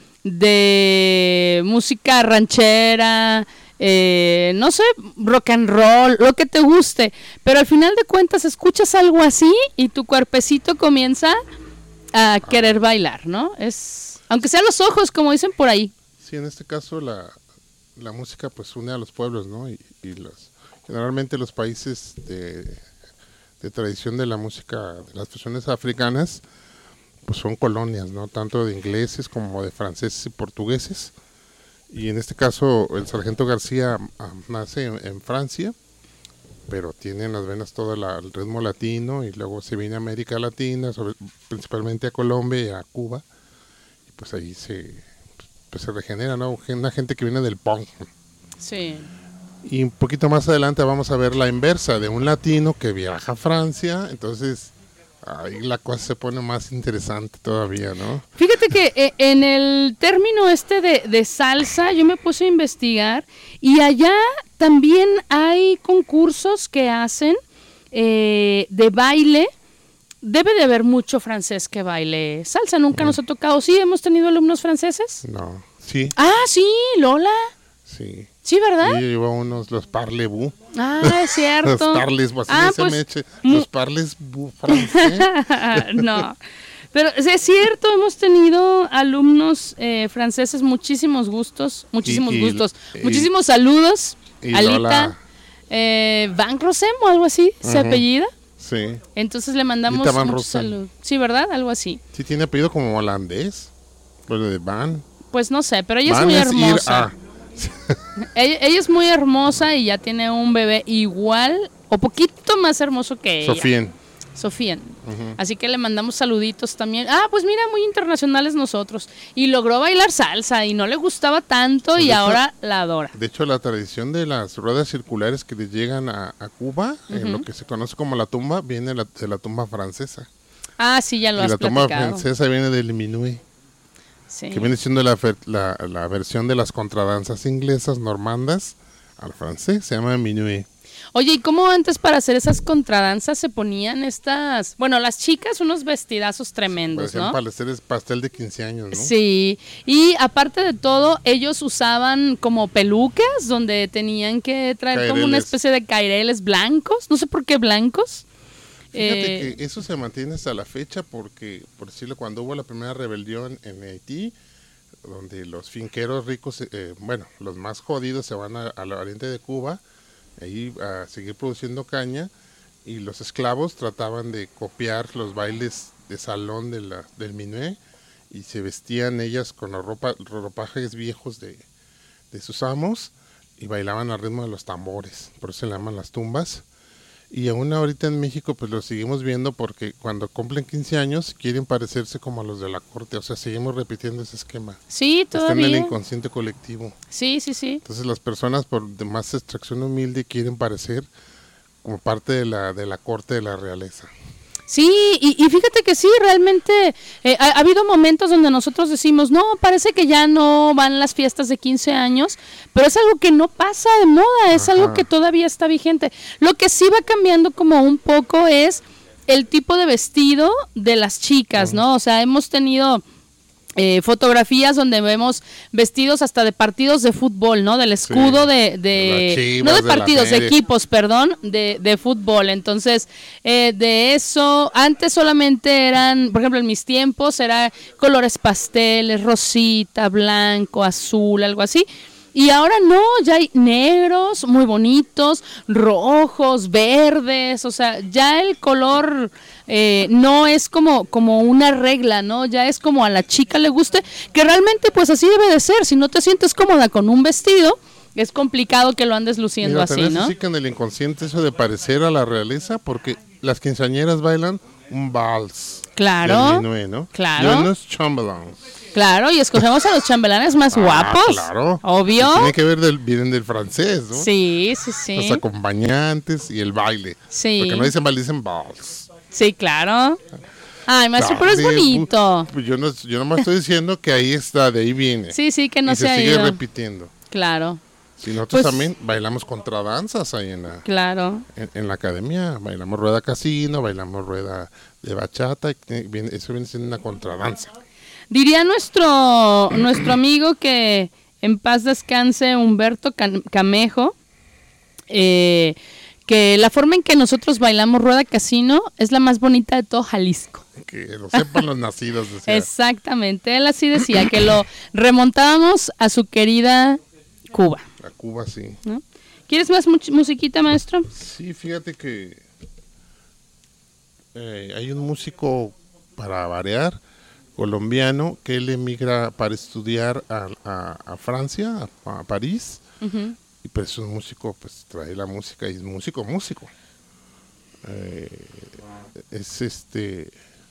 de música ranchera, eh, no sé, rock and roll, lo que te guste, pero al final de cuentas escuchas algo así y tu cuerpecito comienza a querer bailar, ¿no? Es, aunque sea los ojos, como dicen por ahí. Sí, en este caso la, la música pues une a los pueblos, ¿no? Y, y los, generalmente los países de, de tradición de la música de las fusiones africanas pues son colonias, ¿no? Tanto de ingleses como de franceses y portugueses. Y en este caso el sargento García ah, nace en, en Francia, pero tiene en las venas todo la, el ritmo latino, y luego se viene a América Latina, sobre, principalmente a Colombia y a Cuba, y pues ahí se, pues se regenera, ¿no? Una gente que viene del punk. Sí. Y un poquito más adelante vamos a ver la inversa, de un latino que viaja a Francia, entonces ahí la cosa se pone más interesante todavía, ¿no? Fíjate que eh, en el término este de, de salsa yo me puse a investigar, y allá también hay concursos que hacen eh, de baile. Debe de haber mucho francés que baile salsa, nunca mm. nos ha tocado. ¿Sí hemos tenido alumnos franceses? No, sí. Ah, sí, Lola. Sí. Sí, ¿verdad? Sí, llevo unos, los parlez-vous. Ah, es cierto. los parlez-vous, así ah, se pues, me eche. mu- Los parlez-vous francés. No, pero es cierto, hemos tenido alumnos eh, franceses, muchísimos gustos, muchísimos Y- y- gustos, y- muchísimos saludos. y Alita Lola. eh, Van Rosem o algo así, se Ujú. apellida. Sí. Entonces le mandamos Alita Van muchos Rossem. saludos. Sí, ¿verdad? Algo así. Sí, tiene apellido como holandés. Lo de Van. Pues no sé, pero ella Van es muy es ir hermosa. a. Ella, ella es muy hermosa y ya tiene un bebé igual o poquito más hermoso que ella. Sofía. Sofía. Uh-huh. Así que le mandamos saluditos también. Ah, pues mira, muy internacionales nosotros. Y logró bailar salsa y no le gustaba tanto pues y ahora hecho, la adora. De hecho, la tradición de las ruedas circulares que les llegan a, a Cuba, uh-huh. en lo que se conoce como la tumba, viene la, de la tumba francesa. Ah, sí, ya lo y has la platicado. La tumba francesa viene del minué. Sí. Que viene siendo la, la, la versión de las contradanzas inglesas normandas al francés, se llama minué. Oye, ¿y cómo antes para hacer esas contradanzas se ponían estas, bueno, las chicas unos vestidazos tremendos, sí, ¿no? Para hacer pastel de quince años, ¿no? Sí, y aparte de todo, ellos usaban como pelucas donde tenían que traer caireles. Como una especie de caireles blancos, no sé por qué blancos. Fíjate eh, que eso se mantiene hasta la fecha porque, por decirlo, cuando hubo la primera rebelión en Haití, donde los finqueros ricos, eh, bueno, los más jodidos se van al oriente de Cuba, ahí a seguir produciendo caña, y los esclavos trataban de copiar los bailes de salón de la, del minué, y se vestían ellas con los ropa, ropajes viejos de, de sus amos, y bailaban al ritmo de los tambores, por eso se le llaman las tumbas. Y aún ahorita en México pues lo seguimos viendo porque cuando cumplen quince años quieren parecerse como a los de la corte, o sea, seguimos repitiendo ese esquema. Sí, todavía. Está en el inconsciente colectivo. Sí, sí, sí. Entonces las personas por de más extracción humilde quieren parecer como parte de la de la corte de la realeza. Sí, y, y fíjate que sí, realmente eh, ha, ha habido momentos donde nosotros decimos, no, parece que ya no van las fiestas de quince años, pero es algo que no pasa de moda, es Ajá. algo que todavía está vigente. Lo que sí va cambiando como un poco es el tipo de vestido de las chicas, uh-huh. ¿no? O sea, hemos tenido... Eh, fotografías donde vemos vestidos hasta de partidos de fútbol, ¿no? Del escudo sí, de, de Chivas, no de partidos, de, de equipos, perdón, de, de fútbol. Entonces, eh, de eso, antes solamente eran, por ejemplo, en mis tiempos, era colores pasteles, rosita, blanco, azul, algo así. Y ahora no, ya hay negros, muy bonitos, rojos, verdes, o sea, ya el color eh, no es como, como una regla, ¿no? Ya es como a la chica le guste, que realmente pues así debe de ser. Si no te sientes cómoda con un vestido, es complicado que lo andes luciendo Mira, así, ¿no? Sí que en el inconsciente eso de parecer a la realeza, porque las quinceañeras bailan un vals. Claro, minué, ¿no? Claro. Y unos chambelans. Claro, y escogemos a los chambelanes más ah, guapos. Claro. Obvio. Que tiene que ver del, vienen del francés, ¿no? Sí, sí, sí. Los acompañantes y el baile. Sí. Porque no dicen baile, dicen vals. Sí, claro. Ay, maestro, pero es bonito. Pues yo no, yo nomás estoy diciendo que ahí está, de ahí viene. Sí, sí, que no y se, se ha sigue ido. repitiendo. Claro. Sí, nosotros pues, también bailamos contradanzas ahí en la, claro. en, en la academia. Bailamos rueda casino, bailamos rueda de bachata. Y viene, eso viene siendo una contradanza. Diría nuestro nuestro amigo que en paz descanse Humberto Camejo, eh, que la forma en que nosotros bailamos rueda casino es la más bonita de todo Jalisco. Que lo sepan los nacidos. Decía. Exactamente, él así decía, que lo remontábamos a su querida Cuba. A Cuba, sí. ¿No? ¿Quieres más mu- musiquita, maestro? Sí, fíjate que eh, hay un músico, para variar, colombiano, que él emigra para estudiar a, a, a Francia, a, a París, uh-huh. y pues es un músico, pues trae la música y es músico, músico. Eh, es este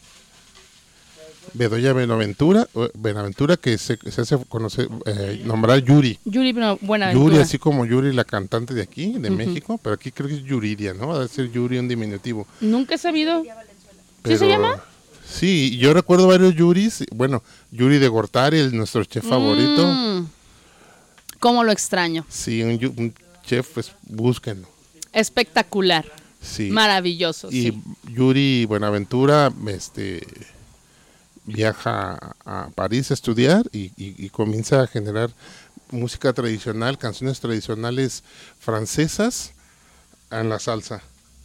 Bedoya Benaventura, Benaventura que se, se hace conocer, eh, nombrar Yuri. Yuri Buenaventura. Yuri, así como Yuri, la cantante de aquí, de uh-huh. México, pero aquí creo que es Yuridia, ¿no? Debe ser Yuri un diminutivo. Nunca he sabido. Pero, ¿sí se llama? Sí, yo recuerdo varios Yuris. Bueno, Yuri de Gortari, el, nuestro chef mm. favorito. ¿Cómo lo extraño? Sí, un, un chef, pues búsquenlo. Espectacular. Sí. Maravilloso. Y sí. Yuri Buenaventura este, viaja a París a estudiar y, y, y comienza a generar música tradicional, canciones tradicionales francesas en la salsa.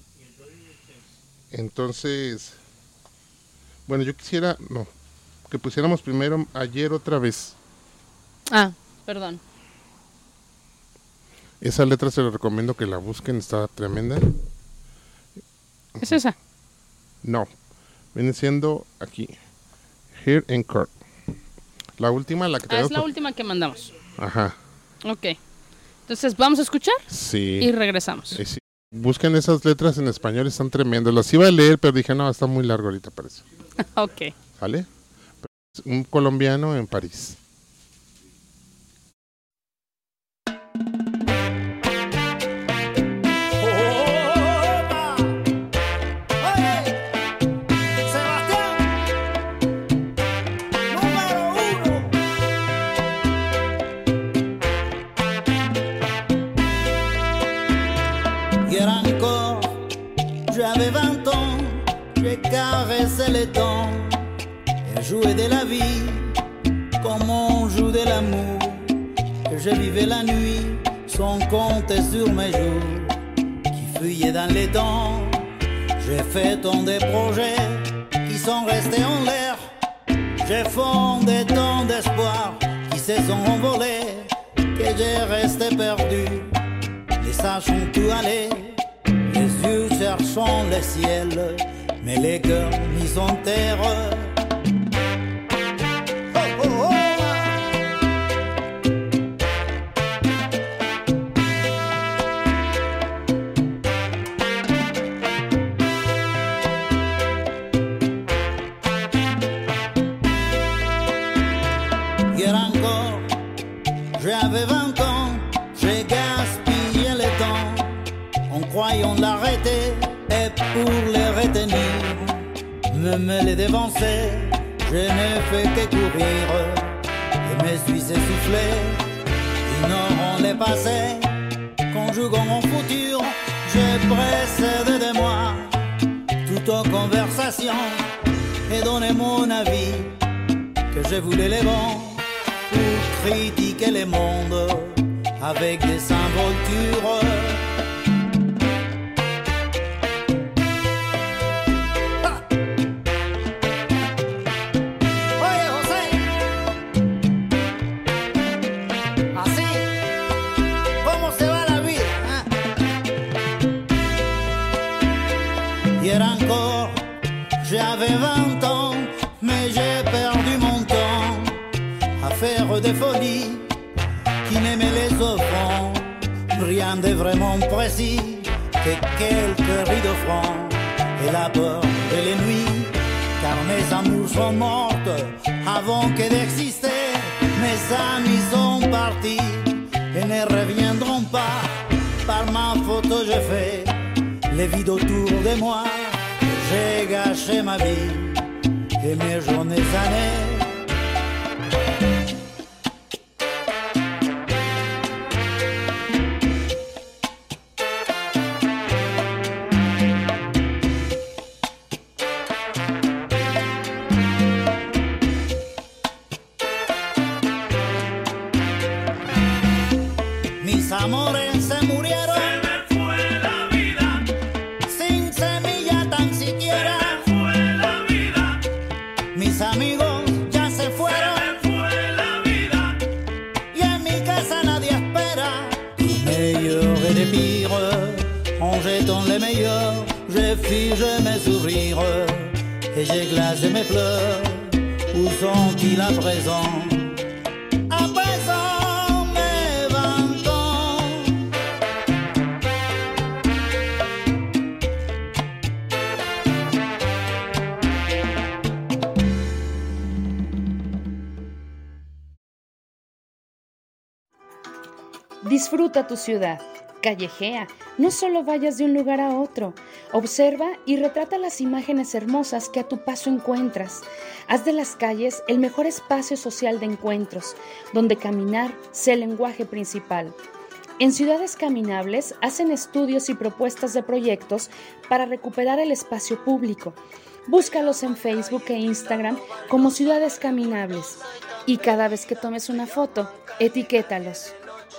Entonces... Bueno, yo quisiera, no, que pusiéramos primero Ayer otra vez. Ah, perdón. Esa letra se la recomiendo que la busquen, está tremenda. ¿Es esa? No, viene siendo aquí, Here in Court. La última, la que Ah, es la por... última que mandamos. Ajá. Ok. Entonces, ¿vamos a escuchar? Sí. Y regresamos. Sí. Busquen esas letras en español, están tremendas. Las iba a leer, pero dije, no, está muy largo ahorita para eso. Ok. ¿Vale? Un colombiano en París. J'avais vingt ans, j'ai caressé les temps et joué de la vie comme on joue de l'amour. Et je vivais la nuit sans compter sur mes jours qui fuyaient dans les temps. J'ai fait tant de projets qui sont restés en l'air. J'ai fondé tant d'espoirs qui se sont envolés que j'ai resté perdu. Les sages sont tout allés. Les yeux cherchant le ciel, mais les cœurs mis en terre. Oh, oh, oh. Hier encore, j'avais vingt ans, j'ai gaspillé le temps en croyant l'arrêter et pour les retenir, me me les dévancer, je n'ai fait que courir et me suis essoufflé, ignorant les passés, conjuguant mon futur, j'ai précédé de moi toute aux conversations et donné mon avis que je voulais les bons pour critiquer le monde avec des involtures. Encore, j'avais vingt ans, mais j'ai perdu mon temps à faire des folies qui n'aimaient les offrands. Rien de vraiment précis que quelques rideaux francs et la peur de les nuits, car mes amours sont mortes avant que d'exister. Mes amis sont partis et ne reviendront pas. Par ma faute, j'ai fait les vides autour de moi. J'ai gâché ma vie et mes journées années. Mis amores se murieron. Mis amigos ya se fueron. Se me fue la vida. Y en mi casa nadie espera. Meilleur et des pires, en jetant les meilleurs, j'ai figé mes sourires et j'ai glacé mes pleurs. Où sont-ils à présent? À présent, mes vingt ans. Disfruta tu ciudad, callejea, no solo vayas de un lugar a otro, observa y retrata las imágenes hermosas que a tu paso encuentras. Haz de las calles el mejor espacio social de encuentros, donde caminar sea el lenguaje principal. En Ciudades Caminables hacen estudios y propuestas de proyectos para recuperar el espacio público. Búscalos en Facebook e Instagram como Ciudades Caminables y cada vez que tomes una foto, etiquétalos.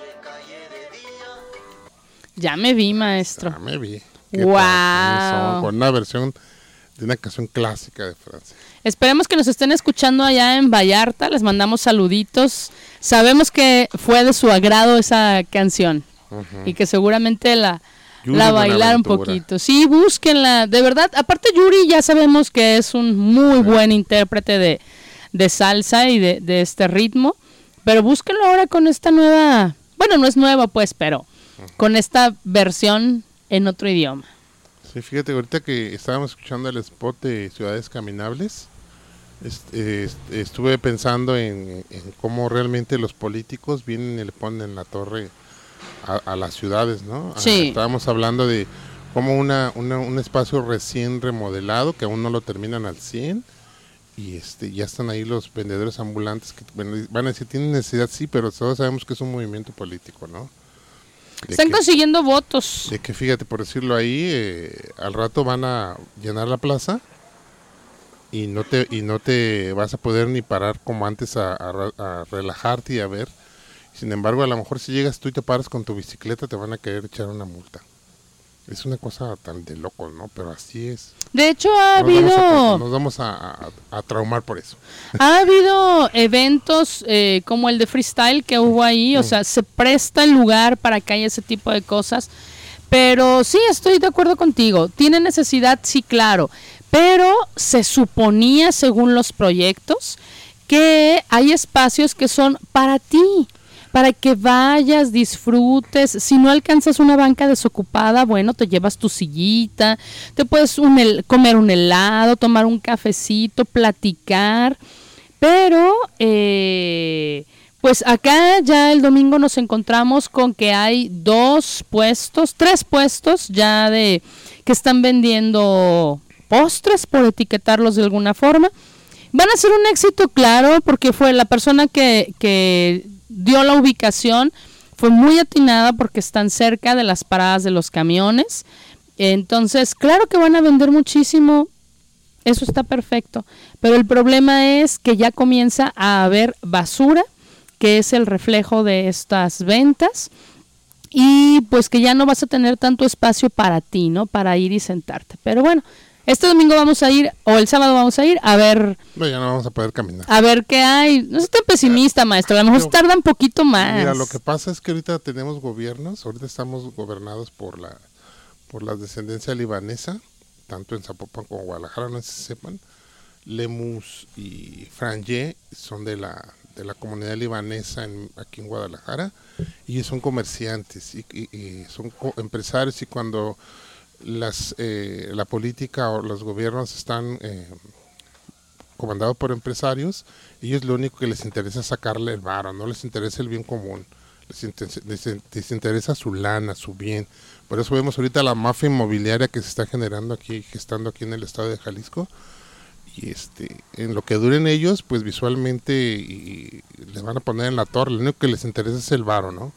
Ya me vi, maestro. Ya me vi. Wow. Con una versión de una canción clásica de Francia. Esperemos que nos estén escuchando allá en Vallarta. Les mandamos saluditos. Sabemos que fue de su agrado esa canción. Uh-huh. Y que seguramente la, la bailaron un poquito. Sí, búsquenla. De verdad, aparte Yuri ya sabemos que es un muy sí. buen intérprete de, de salsa y de, de este ritmo. Pero búsquenlo ahora con esta nueva... Bueno, no es nueva pues, pero... con esta versión en otro idioma. Sí, fíjate, ahorita que estábamos escuchando el spot de Ciudades Caminables, este, este, estuve pensando en, en cómo realmente los políticos vienen y le ponen la torre a, a las ciudades, ¿no? Sí. Estábamos hablando de cómo una, una, un espacio recién remodelado, que aún no lo terminan al cien, y este ya están ahí los vendedores ambulantes que van a decir, tienen necesidad, sí, pero todos sabemos que es un movimiento político, ¿no? De Están que, consiguiendo votos. De que, fíjate, por decirlo ahí, eh, al rato van a llenar la plaza y no te y no te vas a poder ni parar como antes a, a, a relajarte y a ver. Sin embargo, a lo mejor si llegas tú y te paras con tu bicicleta, te van a querer echar una multa. Es una cosa tan de loco, ¿no? Pero así es. De hecho, ha nos habido... Vamos a, nos vamos a, a, a traumar por eso. Ha habido eventos eh, como el de freestyle que hubo ahí, o sea, se presta el lugar para que haya ese tipo de cosas. Pero sí, estoy de acuerdo contigo. Tiene necesidad, sí, claro. Pero se suponía, según los proyectos, que hay espacios que son para ti, para que vayas, disfrutes. Si no alcanzas una banca desocupada, bueno, te llevas tu sillita, te puedes un hel- comer un helado, tomar un cafecito, platicar. Pero, eh, pues acá ya el domingo nos encontramos con que hay dos puestos, tres puestos ya de que están vendiendo postres, por etiquetarlos de alguna forma. Van a ser un éxito, claro, porque fue la persona que... que dio la ubicación, fue muy atinada porque están cerca de las paradas de los camiones. Entonces, claro que van a vender muchísimo, eso está perfecto, pero el problema es que ya comienza a haber basura, que es el reflejo de estas ventas, y pues que ya no vas a tener tanto espacio para ti, ¿no? Para ir y sentarte. Pero bueno, este domingo vamos a ir, o el sábado vamos a ir, a ver... No, ya no vamos a poder caminar. A ver qué hay. No seas tan pesimista, maestro. A lo mejor tarda un poquito más. Mira, lo que pasa es que ahorita tenemos gobiernos, ahorita estamos gobernados por la por la descendencia libanesa, tanto en Zapopan como en Guadalajara, no sé si sepan. Lemus y Franje son de la de la comunidad libanesa en, aquí en Guadalajara, y ellos son comerciantes y, y, y son co- empresarios, y cuando las eh, la política o los gobiernos están eh, comandados por empresarios, ellos lo único que les interesa es sacarle el varo, no les interesa el bien común, les, inter- les, les interesa su lana, su bien. Por eso vemos ahorita la mafia inmobiliaria que se está generando aquí, gestando aquí en el estado de Jalisco, y este en lo que duren ellos, pues visualmente y, y les van a poner en la torre, lo único que les interesa es el varo, ¿no?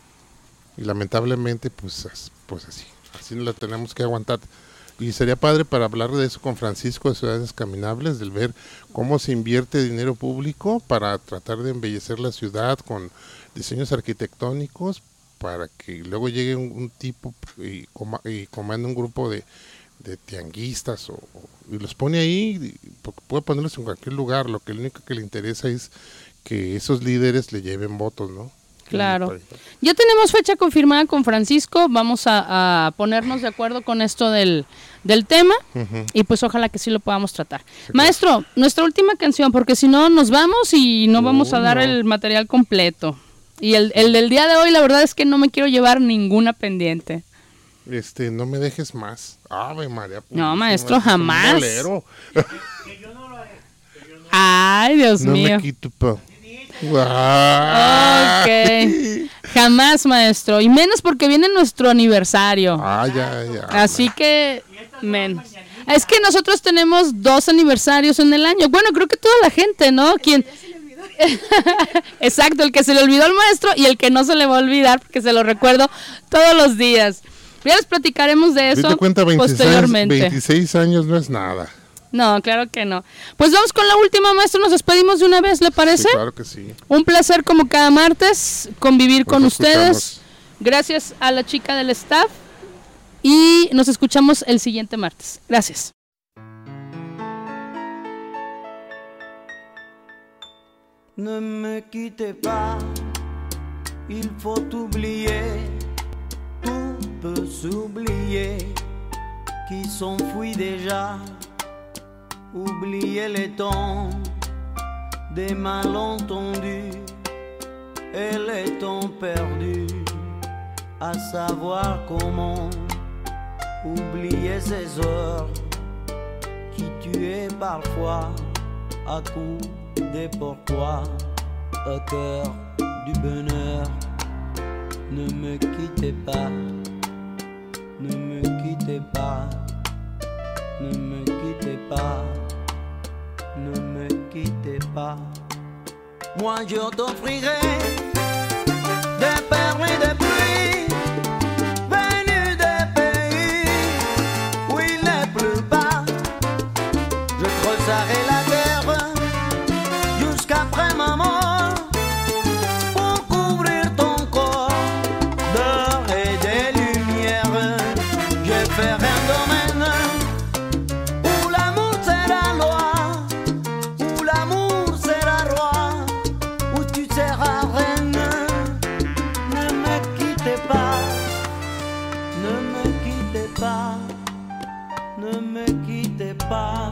Y lamentablemente pues, pues así. Así la tenemos que aguantar. Y sería padre para hablar de eso con Francisco de Ciudades Caminables, del ver cómo se invierte dinero público para tratar de embellecer la ciudad con diseños arquitectónicos, para que luego llegue un, un tipo y, coma, y comande un grupo de, de tianguistas o, o, y los pone ahí, porque puede ponerlos en cualquier lugar. Lo que lo único que le interesa es que esos líderes le lleven votos, ¿no? Claro. Ya tenemos fecha confirmada con Francisco, vamos a, a ponernos de acuerdo con esto del, del tema, uh-huh. Y pues ojalá que sí lo podamos tratar. Sí, Maestro, claro. Nuestra última canción, porque si no nos vamos y no uh, vamos a dar no. el material completo. Y el, el del día de hoy, la verdad es que no me quiero llevar ninguna pendiente. Este, no me dejes más. Ave María. No, maestro, jamás. Ay, Dios no mío. Me quito, pa. Ok, jamás, maestro, y menos porque viene nuestro aniversario. Ah, ya, ya. Así que menos. Es que nosotros tenemos dos aniversarios en el año. Bueno, creo que toda la gente, ¿no? Quien Exacto, el que se le olvidó al maestro y el que no se le va a olvidar porque se lo recuerdo todos los días. Ya les platicaremos de eso cuenta, veintiséis, posteriormente. veintiséis años no es nada. No, claro que no. Pues vamos con la última, maestro, nos despedimos de una vez, ¿le parece? Sí, claro que sí. Un placer como cada martes convivir Nos con escuchamos. ustedes. Gracias a la chica del staff y nos escuchamos el siguiente martes. Gracias. Ne me quittez pas, il faut oublier, tout peut s'oublier, qui s'enfuit déjà. Oubliez les temps des malentendus et les temps perdus, à savoir comment oublier ces heures qui tuaient parfois à coups de pourquoi. Au cœur du bonheur, ne me quittez pas, ne me quittez pas, ne me quittez pas, ne me quittez pas. Moi je t'offrirai des perles et des pluies venues des pays où il ne pleut pas. Je creuserai la terre jusqu'après ma mort pour couvrir ton corps d'or et de lumière. Je ferai un domaine où l'amour sera loi, où l'amour sera roi, où tu seras reine. Ne me quittez pas, ne me quittez pas, ne me quittez pas.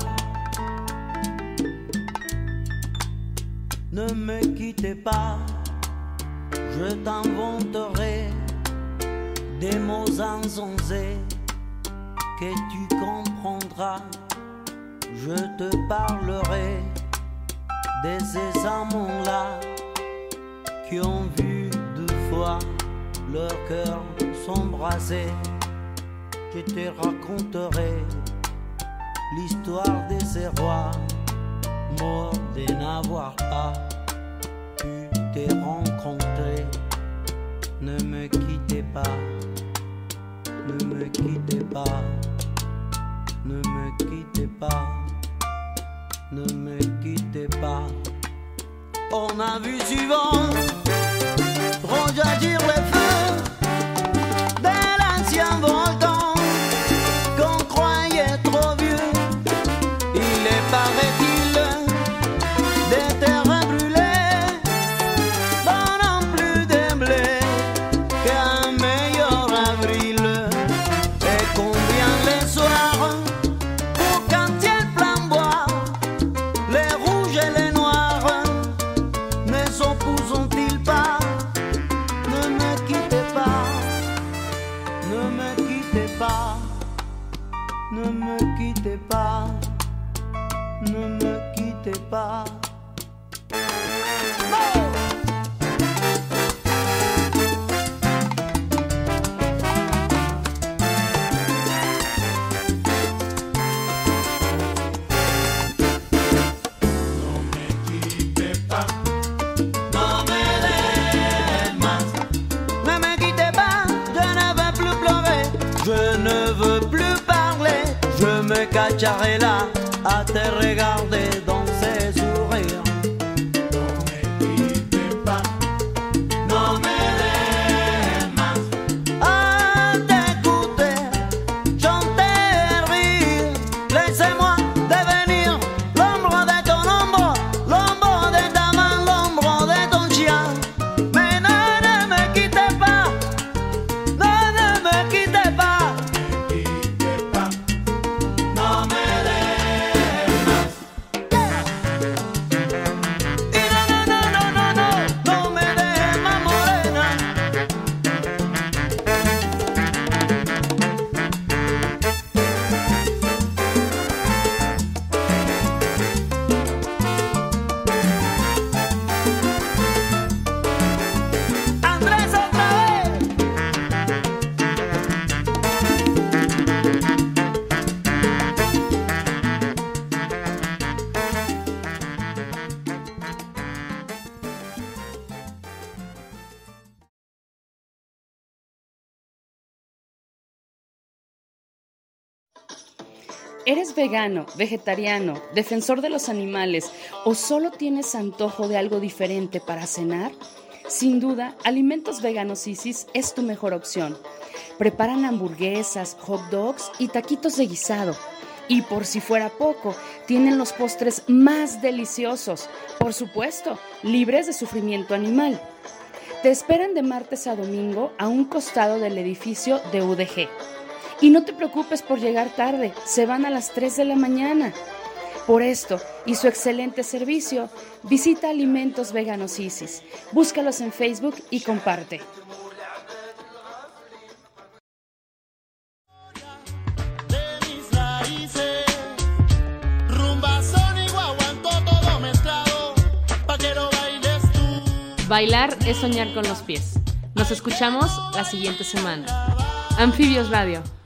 Ne me quittez pas, je t'inventerai des mots insensés que tu comprendras. Je te parlerai de ces amants-là qui ont vu deux fois leur cœur s'embraser. Je te raconterai l'histoire de ces rois morts de n'avoir pas pu te rencontrer. Ne me quittez pas, ne me quittez pas, ne me quittez pas, ne me quittez pas. On a vu souvent rejaillir les feux de l'ancien volcan qu'on croyait trop vieux. Il est paraît-il des terres brûlées donnant plus de blé qu'un meilleur avril. Et combien les soirs pour qu'un ciel flamboie, les rouges et les noirs ne s'opposent-ils pas? Ne me quittez pas, ne me quittez pas, ne me quittez pas, ne me quittez pas. Cacherai là à te regarder dans ses sourires. No me quites pas, no me dejes más. À t'écouter, chanter, rire. Laissez-moi devenir l'ombre de ton ombre, l'ombre de ta main, l'ombre de ton chien. Mais non, ne me quittez pas, non, ne me quittez pas. ¿Eres vegano, vegetariano, defensor de los animales o solo tienes antojo de algo diferente para cenar? Sin duda, Alimentos Veganos Isis es tu mejor opción. Preparan hamburguesas, hot dogs y taquitos de guisado. Y por si fuera poco, tienen los postres más deliciosos, por supuesto, libres de sufrimiento animal. Te esperan de martes a domingo a un costado del edificio de U D G. Y no te preocupes por llegar tarde, se van a las tres de la mañana. Por esto y su excelente servicio, visita Alimentos Veganos Isis. Búscalos en Facebook y comparte. Bailar es soñar con los pies. Nos escuchamos la siguiente semana. Anfibios Radio.